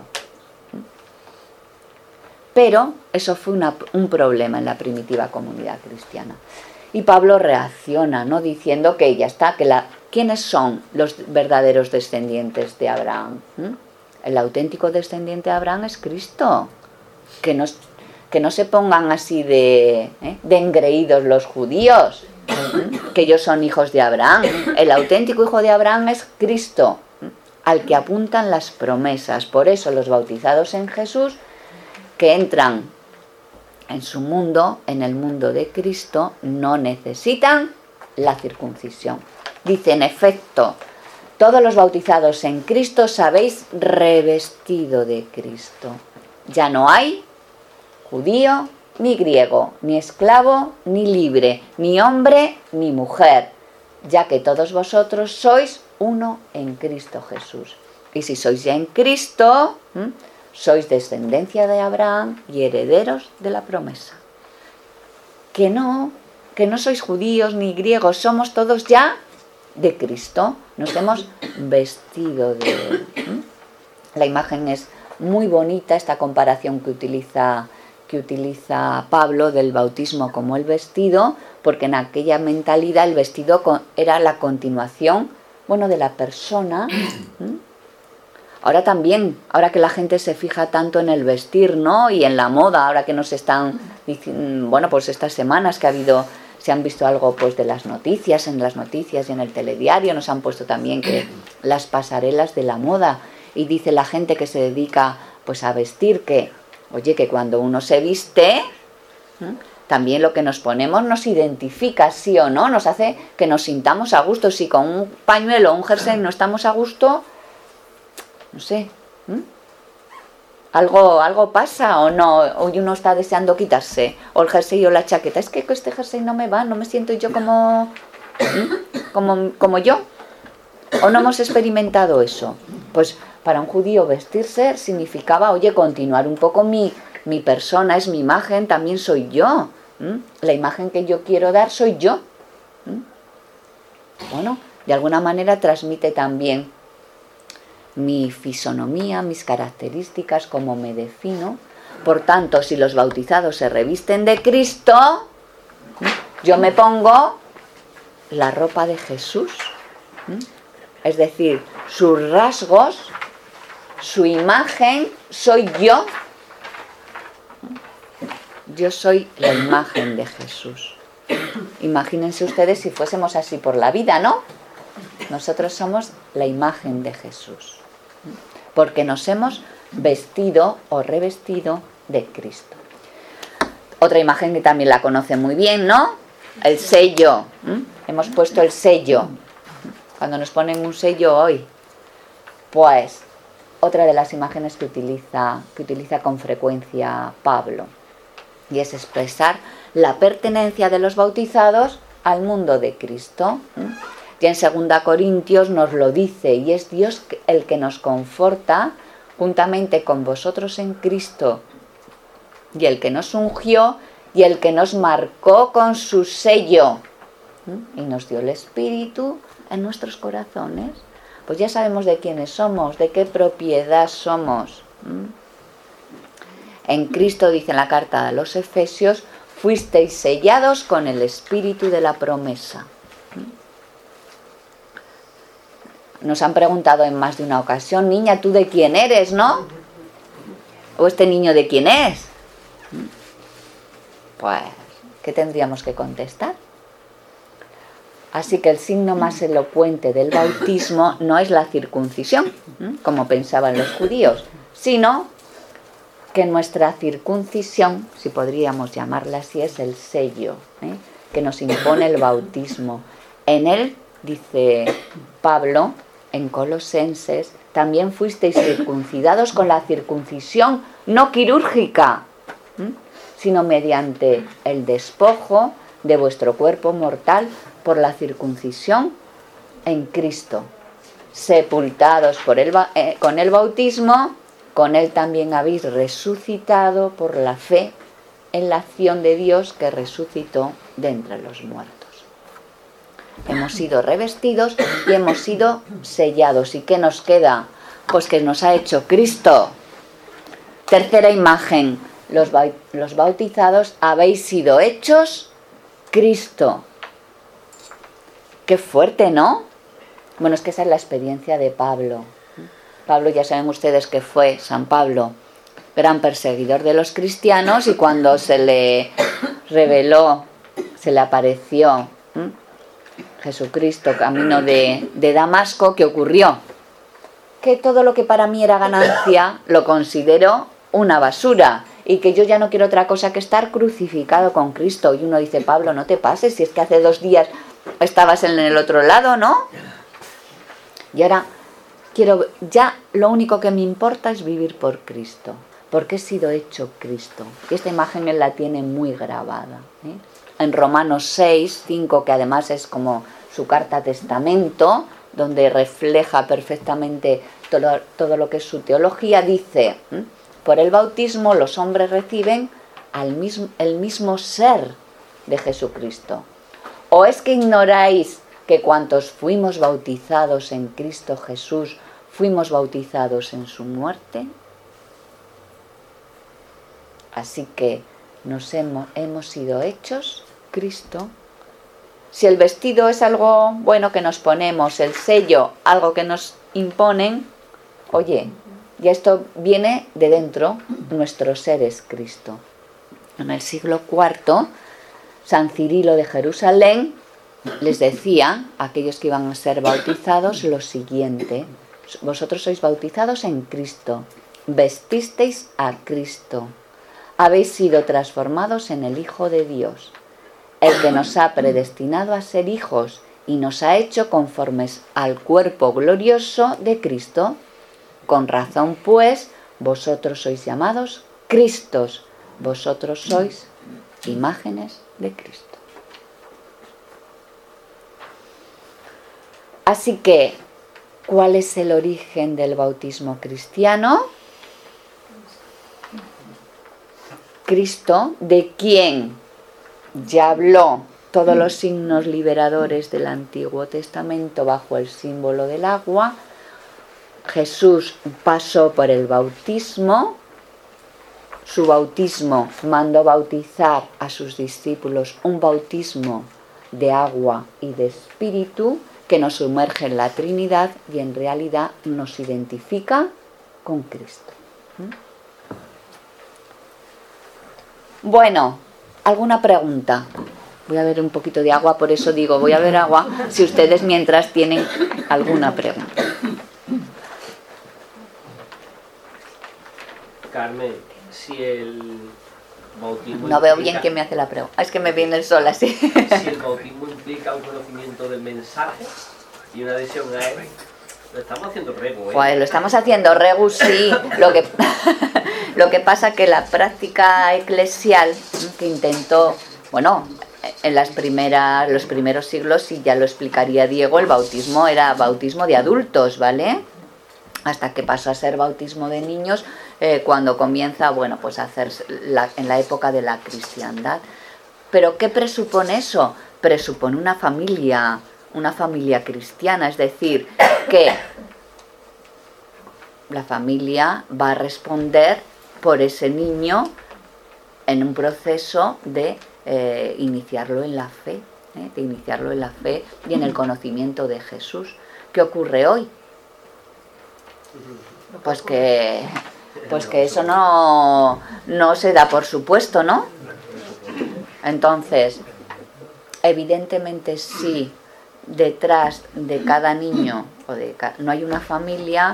Pero eso fue una, un problema en la primitiva comunidad cristiana. Y Pablo reacciona, ¿no? Diciendo que ya está, que la, ¿quiénes son los verdaderos descendientes de Abraham? ¿Mm? El auténtico descendiente de Abraham es Cristo. Que no, que no se pongan así de, ¿eh? de engreídos los judíos, ¿Mm? que ellos son hijos de Abraham. El auténtico hijo de Abraham es Cristo, ¿Mm? al que apuntan las promesas. Por eso los bautizados en Jesús, que entran en su mundo, en el mundo de Cristo, no necesitan la circuncisión. Dice, en efecto, todos los bautizados en Cristo os habéis revestido de Cristo. Ya no hay judío ni griego, ni esclavo ni libre, ni hombre ni mujer, ya que todos vosotros sois uno en Cristo Jesús. Y si sois ya en Cristo, ¿m? sois descendencia de Abraham y herederos de la promesa. Que no, que no sois judíos ni griegos, somos todos ya de Cristo, nos hemos vestido de él. La imagen es muy bonita, esta comparación que utiliza, que utiliza Pablo del bautismo como el vestido, porque en aquella mentalidad el vestido era la continuación, bueno, de la persona. Ahora también, ahora que la gente se fija tanto en el vestir, ¿no? Y en la moda, ahora que nos están diciendo, bueno, pues estas semanas que ha habido, se han visto algo pues de las noticias, en las noticias y en el telediario, nos han puesto también que las pasarelas de la moda, y dice la gente que se dedica pues a vestir que, oye, que cuando uno se viste, ¿eh? también lo que nos ponemos nos identifica, sí o no, nos hace que nos sintamos a gusto. Si con un pañuelo o un jersey no estamos a gusto, no sé, ¿eh? algo algo pasa o no, o uno está deseando quitarse, o el jersey o la chaqueta, es que este jersey no me va, no me siento yo como, ¿eh? como, como yo, o no hemos experimentado eso. Pues para un judío vestirse significaba, oye, continuar un poco mi, mi persona, es mi imagen, también soy yo, ¿eh? la imagen que yo quiero dar soy yo. ¿eh? Bueno, de alguna manera transmite también mi fisonomía, mis características, cómo me defino. Por tanto, si los bautizados se revisten de Cristo, yo me pongo la ropa de Jesús. Es decir, sus rasgos, su imagen, soy yo. Yo soy la imagen de Jesús. Imagínense ustedes si fuésemos así por la vida, ¿no? Nosotros somos la imagen de Jesús, porque nos hemos vestido o revestido de Cristo. Otra imagen que también la conoce muy bien, ¿no? El sello. ¿Mm? Hemos puesto el sello. Cuando nos ponen un sello hoy, pues otra de las imágenes que utiliza, que utiliza con frecuencia Pablo. y es expresar la pertenencia de los bautizados al mundo de Cristo. Y en segunda Corintios nos lo dice, y es Dios el que nos conforta juntamente con vosotros en Cristo, y el que nos ungió y el que nos marcó con su sello y nos dio el Espíritu en nuestros corazones. Pues ya sabemos de quiénes somos, de qué propiedad somos. En Cristo, dice en la carta a los Efesios, fuisteis sellados con el Espíritu de la promesa. Nos han preguntado en más de una ocasión, niña, ¿tú de quién eres, no? ¿O este niño de quién es? Pues, ¿qué tendríamos que contestar? Así que el signo más elocuente del bautismo no es la circuncisión, como pensaban los judíos, sino que nuestra circuncisión, si podríamos llamarla así, es el sello, ¿eh? que nos impone el bautismo. En él, dice Pablo, en Colosenses, también fuisteis circuncidados con la circuncisión no quirúrgica, ¿eh? sino mediante el despojo de vuestro cuerpo mortal por la circuncisión en Cristo. Sepultados por el, eh, con el bautismo, con él también habéis resucitado por la fe en la acción de Dios que resucitó de entre los muertos. Hemos sido revestidos y hemos sido sellados. ¿Y qué nos queda? Pues que nos ha hecho Cristo. Tercera imagen. Los, ba- los bautizados habéis sido hechos Cristo. Qué fuerte, ¿no? Bueno, es que esa es la experiencia de Pablo. Pablo, ya saben ustedes que fue San Pablo, gran perseguidor de los cristianos, y cuando se le reveló, se le apareció ¿eh? Jesucristo camino de, de Damasco, ¿qué ocurrió? Que todo lo que para mí era ganancia lo considero una basura, y que yo ya no quiero otra cosa que estar crucificado con Cristo. Y uno dice, Pablo, no te pases, si es que hace dos días estabas en el otro lado, ¿no? Y ahora quiero, ya lo único que me importa es vivir por Cristo, porque he sido hecho Cristo. Y esta imagen él la tiene muy grabada, ¿eh? En Romanos seis, cinco, que además es como su carta testamento, donde refleja perfectamente todo, todo lo que es su teología, dice, ¿eh? por el bautismo los hombres reciben al mismo, el mismo ser de Jesucristo. ¿O es que ignoráis que cuantos fuimos bautizados en Cristo Jesús, fuimos bautizados en su muerte? Así que nos hemos, hemos sido hechos Cristo. Si el vestido es algo bueno que nos ponemos, el sello, algo que nos imponen, oye, ya esto viene de dentro, nuestro ser es Cristo. En el siglo cuarto, San Cirilo de Jerusalén les decía a aquellos que iban a ser bautizados lo siguiente: vosotros sois bautizados en Cristo, vestisteis a Cristo, habéis sido transformados en el Hijo de Dios, el que nos ha predestinado a ser hijos y nos ha hecho conformes al cuerpo glorioso de Cristo. Con razón, pues, vosotros sois llamados Cristos, vosotros sois imágenes de Cristo. Así que, ¿cuál es el origen del bautismo cristiano? Cristo, de quien ya habló todos los signos liberadores del Antiguo Testamento bajo el símbolo del agua. Jesús pasó por el bautismo, su bautismo mandó bautizar a sus discípulos un bautismo de agua y de espíritu que nos sumerge en la Trinidad y en realidad nos identifica con Cristo. Bueno, ¿alguna pregunta? Voy a ver un poquito de agua, por eso digo, voy a ver agua, si ustedes mientras tienen alguna pregunta. Carmen, si el bautismo No veo implica, bien quién me hace la pregunta. Es que me viene el sol así. si el bautismo implica un conocimiento del mensaje y una adhesión a él, Lo estamos haciendo rego, ¿eh? Pues lo estamos haciendo regu, sí. Lo que, lo que pasa que la práctica eclesial que intentó, bueno, en las primeras, los primeros siglos, y ya lo explicaría Diego, el bautismo era bautismo de adultos, ¿vale? Hasta que pasó a ser bautismo de niños eh, cuando comienza, bueno, pues a hacer la, en la época de la cristiandad. Pero ¿qué presupone eso? Presupone una familia, una familia cristiana, es decir, que la familia va a responder por ese niño en un proceso de eh, iniciarlo en la fe, ¿eh? de iniciarlo en la fe y en el conocimiento de Jesús. ¿Qué ocurre hoy? Pues que, pues que eso no, no se da por supuesto, ¿no? Entonces, evidentemente sí, detrás de cada niño o de ca- no hay una familia.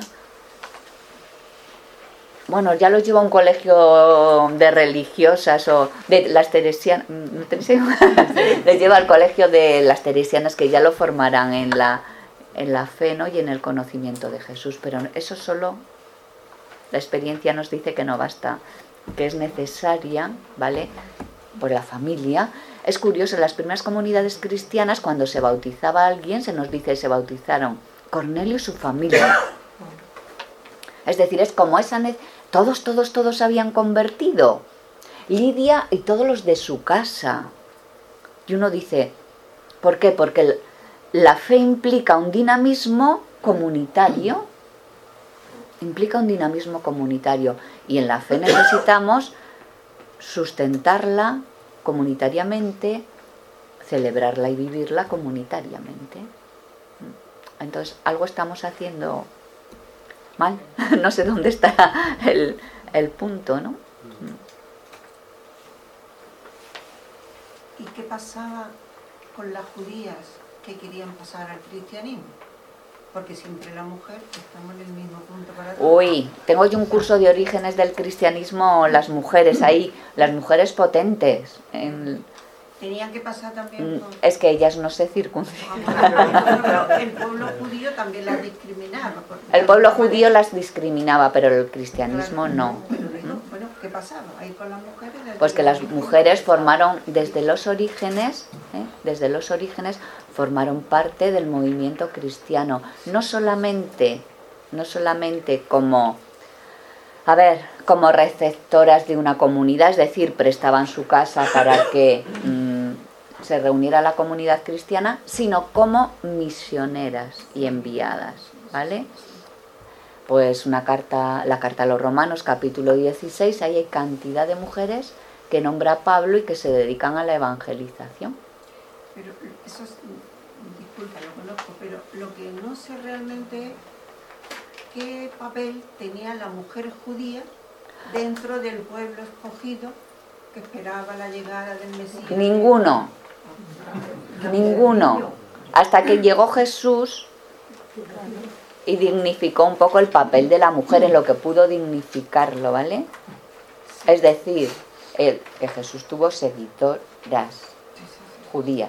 Bueno, ya los llevo a un colegio de religiosas o de las teresianas, ¿no teresianas? Les llevo al colegio de las teresianas, que ya lo formarán en la, en la fe, ¿no? Y en el conocimiento de Jesús, pero eso solo, la experiencia nos dice que no basta, que es necesaria, ¿vale? Por la familia. Es curioso, en las primeras comunidades cristianas, cuando se bautizaba a alguien, se nos dice, se bautizaron Cornelio y su familia. Es decir, es como esa... Ne- todos, todos, todos se habían convertido. Lidia y todos los de su casa. Y uno dice, ¿por qué? Porque la fe implica un dinamismo comunitario. Implica un dinamismo comunitario. Y en la fe necesitamos sustentarla comunitariamente, celebrarla y vivirla comunitariamente. Entonces, algo estamos haciendo mal. No sé dónde está el, el punto, ¿no? ¿Y qué pasaba con las judías que querían pasar al cristianismo? Porque siempre la mujer, estamos en el mismo punto para todos. Uy, tengo yo un curso de orígenes del cristianismo, las mujeres ahí, las mujeres potentes. En, Tenían que pasar también por... es que ellas no se circuncidan. Pero el pueblo judío también las discriminaba. porque- El pueblo judío las discriminaba, pero el cristianismo no. Pero no, bueno, ¿qué pasaba ahí con las mujeres? Pues que las mujeres formaron desde los orígenes, ¿eh? desde los orígenes formaron parte del movimiento cristiano, no solamente, no solamente como, a ver, como receptoras de una comunidad, es decir, prestaban su casa para que mmm, se reuniera la comunidad cristiana, sino como misioneras y enviadas, ¿vale? Pues una carta, la carta a los Romanos, capítulo dieciséis, ahí hay cantidad de mujeres que nombra Pablo y que se dedican a la evangelización. Pero eso es, disculpa, lo conozco, pero lo que no sé realmente es qué papel tenía la mujer judía dentro del pueblo escogido que esperaba la llegada del Mesías. Ninguno, ninguno, hasta que llegó Jesús y dignificó un poco el papel de la mujer en lo que pudo dignificarlo, ¿vale? Es decir, el, que Jesús tuvo seguidoras judías,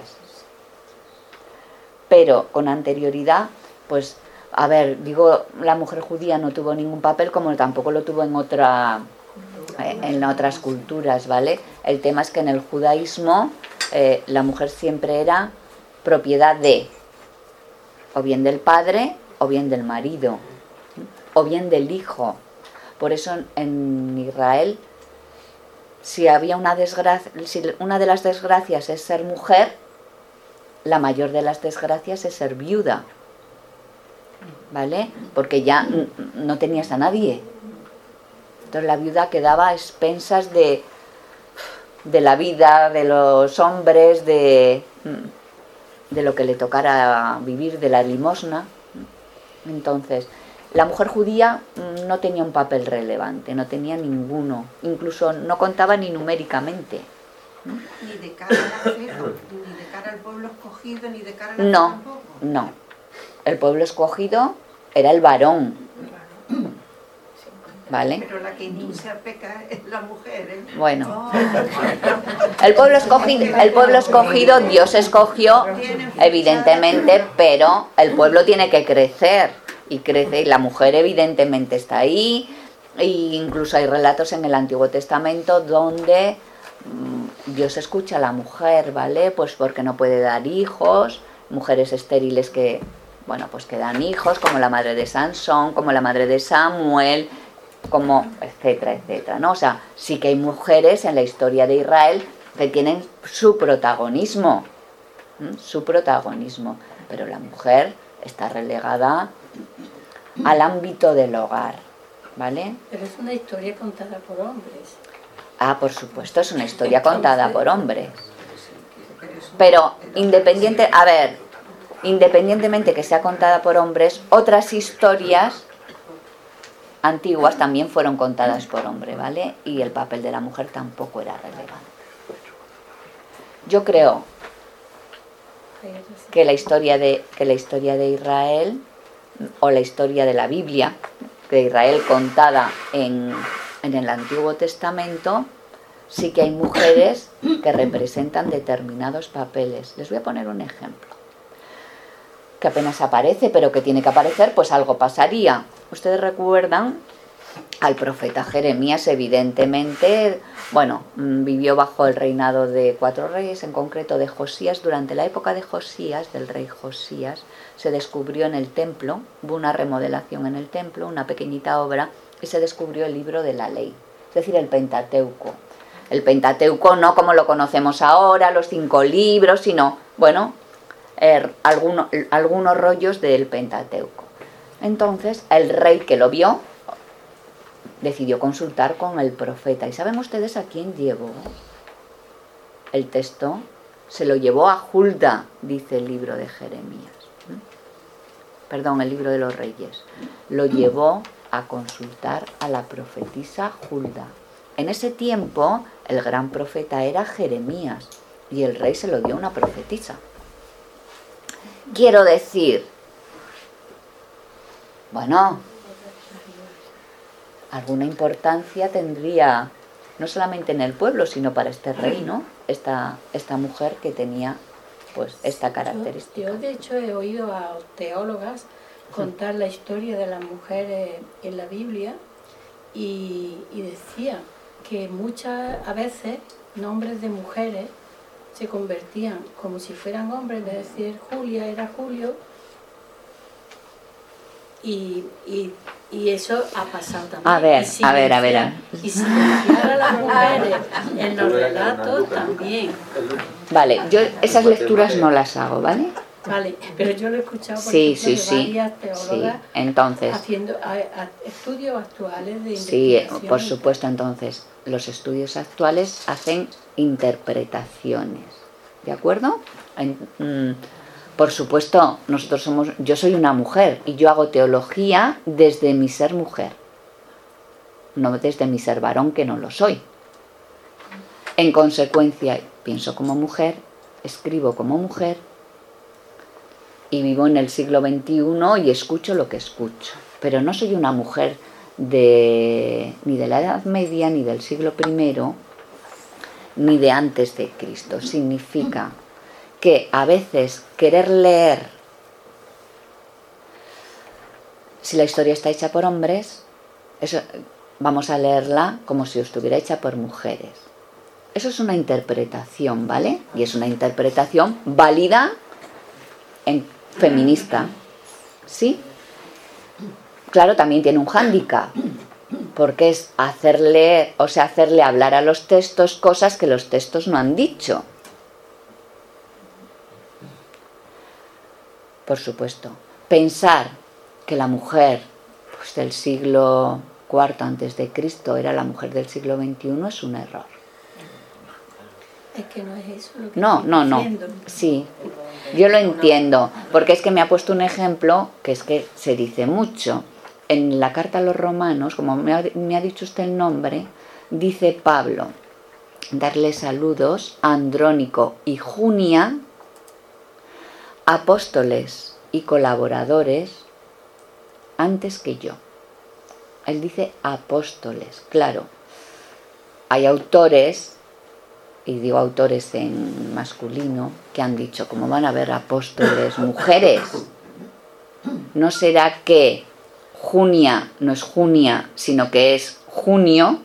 pero con anterioridad, pues, a ver, digo, la mujer judía no tuvo ningún papel, como tampoco lo tuvo en otra, en otras culturas, ¿vale? El tema es que en el judaísmo eh, la mujer siempre era propiedad de, o bien del padre, o bien del marido, o bien del hijo. Por eso en Israel, si había una desgracia, si una de las desgracias es ser mujer, la mayor de las desgracias es ser viuda, ¿vale? Porque ya no tenías a nadie. Entonces la viuda quedaba a expensas de, de la vida, de los hombres, de, de lo que le tocara vivir, de la limosna. Entonces, la mujer judía no tenía un papel relevante, no tenía ninguno, incluso no contaba ni numéricamente. Ni de cara a la fe, ni de cara al pueblo escogido, ni de cara a la fe No, tampoco. no. El pueblo escogido era el varón, ¿vale? Pero la que induce a pecar es la mujer, ¿eh? Bueno, Oh. el pueblo escogido, el pueblo escogido, Dios escogió, evidentemente, pero el pueblo tiene que crecer. y crece, y la mujer evidentemente está ahí, e incluso hay relatos en el Antiguo Testamento donde mmm, Dios escucha a la mujer, ¿vale? Pues porque no puede dar hijos, mujeres estériles que, bueno, pues que dan hijos, como la madre de Sansón, como la madre de Samuel, como etcétera, etcétera, ¿no? O sea, sí que hay mujeres en la historia de Israel que tienen su protagonismo, ¿m? su protagonismo, pero la mujer está relegada al ámbito del hogar, ¿vale? Pero es una historia contada por hombres. Ah, por supuesto, es una historia contada por hombres. Pero independiente, a ver, independientemente que sea contada por hombres, otras historias antiguas también fueron contadas por hombre, ¿vale? Y el papel de la mujer tampoco era relevante. Yo creo que la historia de, que la historia de Israel, o la historia de la Biblia, de Israel contada en, en el Antiguo Testamento, sí que hay mujeres que representan determinados papeles. Les voy a poner un ejemplo, que apenas aparece, pero que tiene que aparecer, pues algo pasaría. Ustedes recuerdan al profeta Jeremías, evidentemente, bueno, vivió bajo el reinado de cuatro reyes, en concreto de Josías. Durante la época de Josías, del rey Josías, se descubrió en el templo, hubo una remodelación en el templo, una pequeñita obra, y se descubrió el libro de la ley, es decir, el Pentateuco. El Pentateuco no como lo conocemos ahora, los cinco libros, sino, bueno, er, alguno, algunos rollos del Pentateuco. Entonces, el rey que lo vio decidió consultar con el profeta. ¿Y saben ustedes a quién llevó el texto? Se lo llevó a Hulda, dice el libro de Jeremías. Perdón, el libro de los reyes. Lo llevó a consultar a la profetisa Hulda. En ese tiempo, el gran profeta era Jeremías y el rey se lo dio a una profetisa. Quiero decir, bueno, alguna importancia tendría, no solamente en el pueblo, sino para este reino, esta, esta mujer que tenía pues esta característica. Yo, yo de hecho he oído a teólogas contar la historia de las mujeres en la Biblia y, y decía que muchas a veces nombres de mujeres se convertían como si fueran hombres, es decir, Julia era Julio, y, y, y eso ha pasado también. A ver, y a ver, a ver. Y silenciar a las mujeres en los relatos también. Vale, yo esas lecturas no las hago, ¿vale? Vale, pero yo lo he escuchado por Sí, ejemplo, sí, de sí, varias teólogas sí. Entonces, haciendo a, a, estudios actuales de sí, investigación. por supuesto, entonces, los estudios actuales hacen interpretaciones, ¿de acuerdo? En, mm, por supuesto, nosotros somos, yo soy una mujer y yo hago teología desde mi ser mujer, no desde mi ser varón, que no lo soy. En consecuencia, pienso como mujer, escribo como mujer y vivo en el siglo veintiuno y escucho lo que escucho. Pero no soy una mujer de, ni de la Edad Media, ni del siglo primero, ni de antes de Cristo. Significa que a veces querer leer, si la historia está hecha por hombres, eso, vamos a leerla como si estuviera hecha por mujeres. Eso es una interpretación, ¿vale? Y es una interpretación válida en feminista, ¿sí? Claro, también tiene un hándicap, porque es hacerle, o sea, hacerle hablar a los textos cosas que los textos no han dicho. Por supuesto, pensar que la mujer pues, del siglo cuarto antes de Cristo era la mujer del siglo veintiuno es un error. Es que no es eso lo que No, estoy no, no. diciendo. Sí, yo lo entiendo, porque es que me ha puesto un ejemplo que es que se dice mucho. En la carta a los romanos, como me ha, me ha dicho usted el nombre, dice Pablo, darle saludos a Andrónico y Junia, apóstoles y colaboradores antes que yo. Él dice apóstoles, claro. Hay autores, y digo autores en masculino, que han dicho, ¿cómo van a haber apóstoles mujeres? ¿no será que Junia no es Junia, sino que es junio?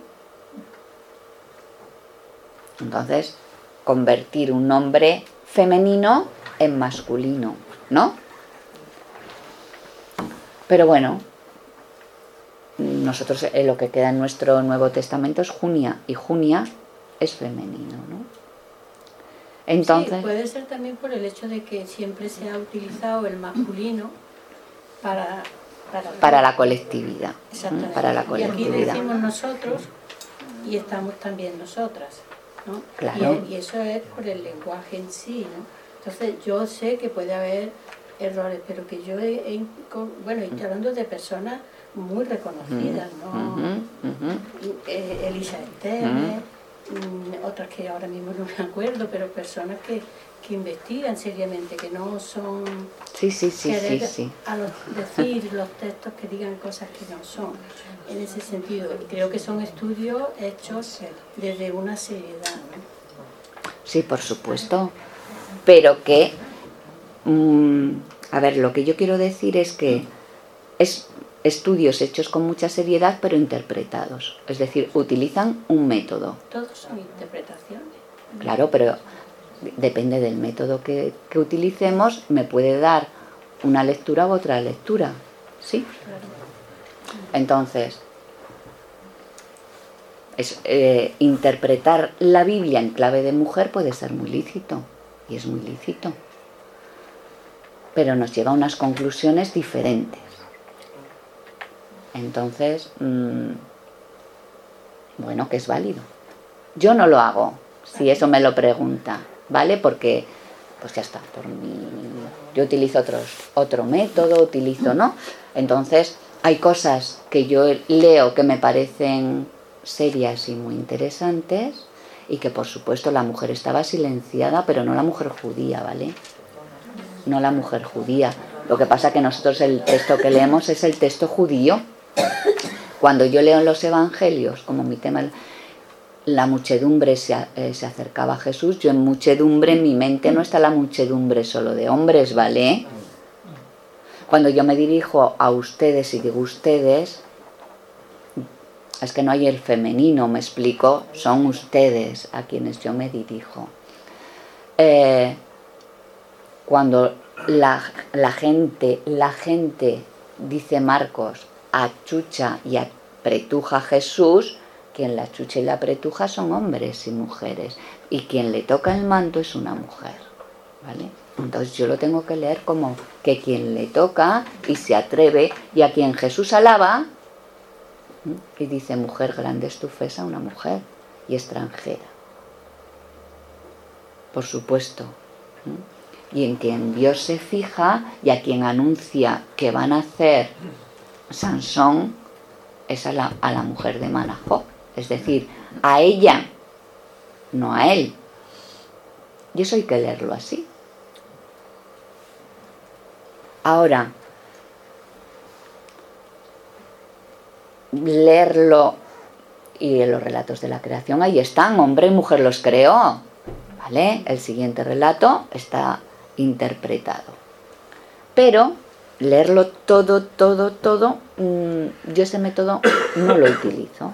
Entonces, convertir un nombre femenino en masculino, ¿no? Pero bueno, nosotros eh, lo que queda en nuestro Nuevo Testamento es Junia, y Junia es femenino, ¿no? Entonces, sí, puede ser también por el hecho de que siempre se ha utilizado el masculino para... Para, para la colectividad. Exactamente. Para la Y aquí colectividad. decimos nosotros y estamos también nosotras, ¿no? Claro. Y, y eso es por el lenguaje en sí, ¿no? Entonces yo sé que puede haber errores, pero que yo he, he bueno, estoy hablando de personas muy reconocidas, ¿no? Uh-huh, uh-huh. Eh, Elisa Esteve, uh-huh. otras que ahora mismo no me acuerdo, pero personas que, que investigan seriamente, que no son... Sí, sí, sí, sí, sí. A los, decir los textos que digan cosas que no son. En ese sentido, creo que son estudios hechos desde una seriedad, ¿no? Sí, por supuesto. Pero que... Mmm, a ver, lo que yo quiero decir es que es estudios hechos con mucha seriedad, pero interpretados. Es decir, utilizan un método. Todos son interpretaciones. Claro, pero depende del método que, que utilicemos, me puede dar una lectura u otra lectura, ¿sí? Entonces, es, eh, interpretar la Biblia en clave de mujer puede ser muy lícito, y es muy lícito, pero nos lleva a unas conclusiones diferentes. Entonces, mmm, bueno, que es válido. Yo no lo hago, si eso me lo pregunta, ¿vale? Porque, pues ya está, por mí, yo utilizo otros, otro método, utilizo, ¿no? Entonces, hay cosas que yo leo que me parecen serias y muy interesantes, y que por supuesto la mujer estaba silenciada, pero no la mujer judía, ¿vale? No la mujer judía. Lo que pasa que nosotros el texto que leemos es el texto judío. Cuando yo leo en los evangelios, como mi tema, la muchedumbre se, eh, se acercaba a Jesús, yo en muchedumbre, en mi mente no está la muchedumbre solo de hombres, ¿vale? Cuando yo me dirijo a ustedes y digo ustedes, es que no hay el femenino, me explico, son ustedes a quienes yo me dirijo. Eh, cuando la, la gente, la gente, dice Marcos, achucha y apretuja a Jesús, quien la achucha y la apretuja son hombres y mujeres, y quien le toca el manto es una mujer, ¿vale? Entonces yo lo tengo que leer como que quien le toca y se atreve, y a quien Jesús alaba, y dice, mujer, grande es tu fe, a una mujer y extranjera, por supuesto, y en quien Dios se fija y a quien anuncia que van a hacer Sansón es a la, a la mujer de Manajob, es decir, a ella, no a él. Y eso hay que leerlo así. Ahora, leerlo, y en los relatos de la creación ahí están, hombre y mujer los creó, ¿vale? El siguiente relato está interpretado, pero leerlo todo, todo, todo, mmm, yo ese método no lo utilizo.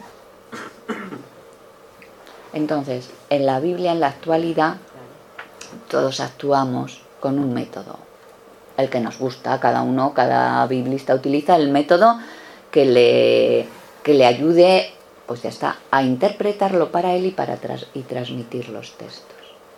Entonces, en la Biblia, en la actualidad, todos actuamos con un método, el que nos gusta, cada uno, cada biblista utiliza el método que le, que le ayude, pues ya está, a interpretarlo para él y para tras, y transmitir los textos.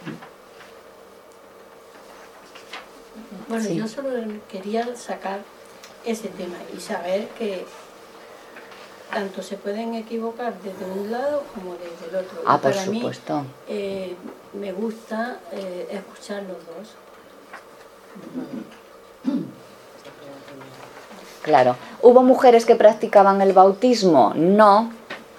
Bueno, Sí. yo solo quería sacar ese tema y saber que tanto se pueden equivocar desde un lado como desde el otro. Ah, y por para supuesto. mí eh, me gusta eh, escuchar los dos. Claro. ¿Hubo mujeres que practicaban el bautismo? No.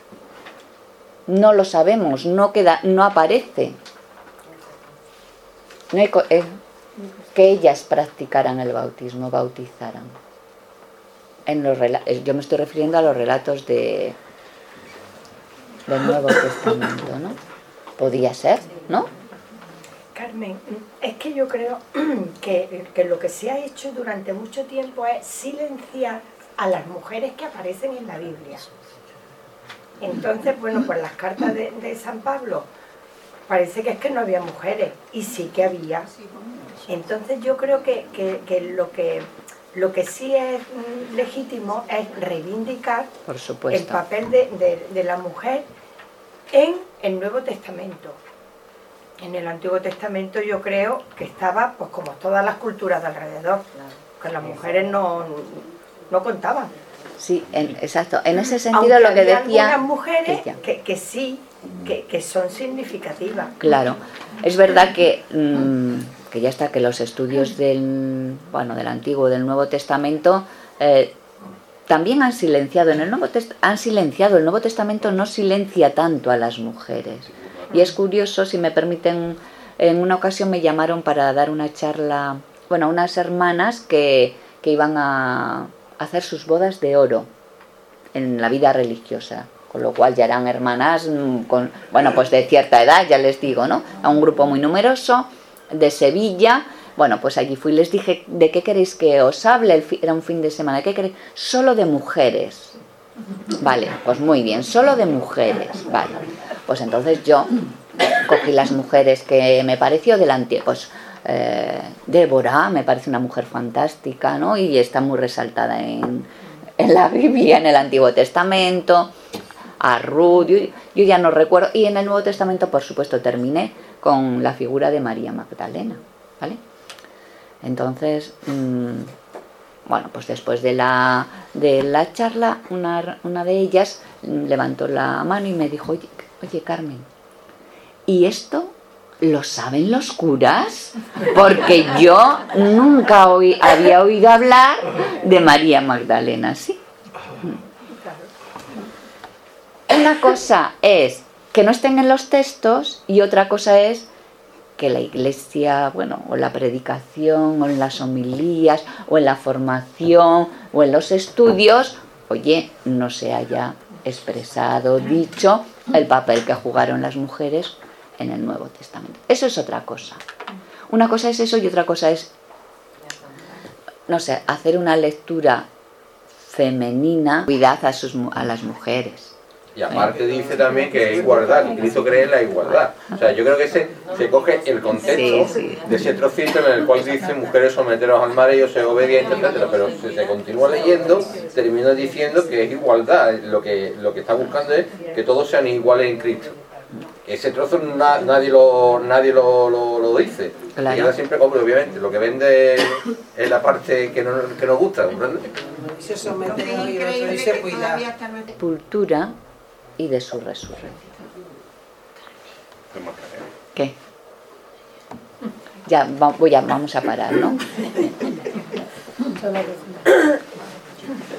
No lo sabemos, no queda, no aparece. No hay co- eh, que ellas practicaran el bautismo, bautizaran. En los rela- yo me estoy refiriendo a los relatos de del Nuevo Testamento, ¿no? Podía ser, ¿no? Carmen, es que yo creo que, que lo que se ha hecho durante mucho tiempo es silenciar a las mujeres que aparecen en la Biblia. Entonces, bueno, pues las cartas de, de San Pablo, parece que es que no había mujeres, y sí que había. Entonces yo creo que, que, que, lo, que lo que sí es legítimo es reivindicar Por supuesto. el papel de, de, de la mujer en el Nuevo Testamento. En el Antiguo Testamento yo creo que estaba, pues como todas las culturas de alrededor, que las mujeres no, no contaban. Sí, en, exacto. En ese sentido Aunque lo que había decía... algunas mujeres ella. que, que sí, que, que son significativas. Claro, es verdad que, mmm, que ya está, que los estudios del, bueno, del Antiguo y del Nuevo Testamento eh, también han silenciado, en el Nuevo Test- han silenciado, el Nuevo Testamento no silencia tanto a las mujeres. Y es curioso, si me permiten, en una ocasión me llamaron para dar una charla, bueno, unas hermanas que, que iban a hacer sus bodas de oro en la vida religiosa, con lo cual ya eran hermanas con, bueno, pues de cierta edad, ya les digo, ¿no? A un grupo muy numeroso de Sevilla. Bueno, pues allí fui y les dije, ¿de qué queréis que os hable? El fi- era un fin de semana, ¿de qué queréis? Solo de mujeres. Vale, pues muy bien, solo de mujeres, vale. Pues entonces yo cogí las mujeres que me pareció delante, pues eh, Débora me parece una mujer fantástica, ¿no? Y está muy resaltada en, en la Biblia, en el Antiguo Testamento, a Ruth, yo, yo ya no recuerdo, y en el Nuevo Testamento, por supuesto, terminé con la figura de María Magdalena, ¿vale? Entonces, mmm, bueno, pues después de la, de la charla, una, una de ellas levantó la mano y me dijo, oye, oye Carmen, ¿y esto lo saben los curas? Porque yo nunca oí, había oído hablar de María Magdalena, ¿sí? Una cosa es que no estén en los textos y otra cosa es que la iglesia, bueno, o la predicación, o en las homilías, o en la formación, o en los estudios, oye, no se haya expresado, dicho el papel que jugaron las mujeres en el Nuevo Testamento. Eso es otra cosa. Una cosa es eso y otra cosa es, no sé, hacer una lectura femenina, cuidad a, sus, a las mujeres. Y aparte dice también que es igualdad, que Cristo cree en la igualdad. O sea, yo creo que se, se coge el contexto sí, sí. de ese trocito en el cual dice mujeres someteros al mar, ellos se obedientes, etcétera. Pero si se continúa leyendo, termina diciendo que es igualdad. Lo que, lo que está buscando es que todos sean iguales en Cristo. Ese trozo na, nadie lo nadie lo, lo, lo dice. Claro. Siempre, hombre, obviamente, lo que vende es la parte que, no, que nos gusta, ¿comprende? Se somete y el otro y se cuida. Sepultura y de su resurrección. ¿Qué? Ya, va, voy a, vamos a parar, ¿no?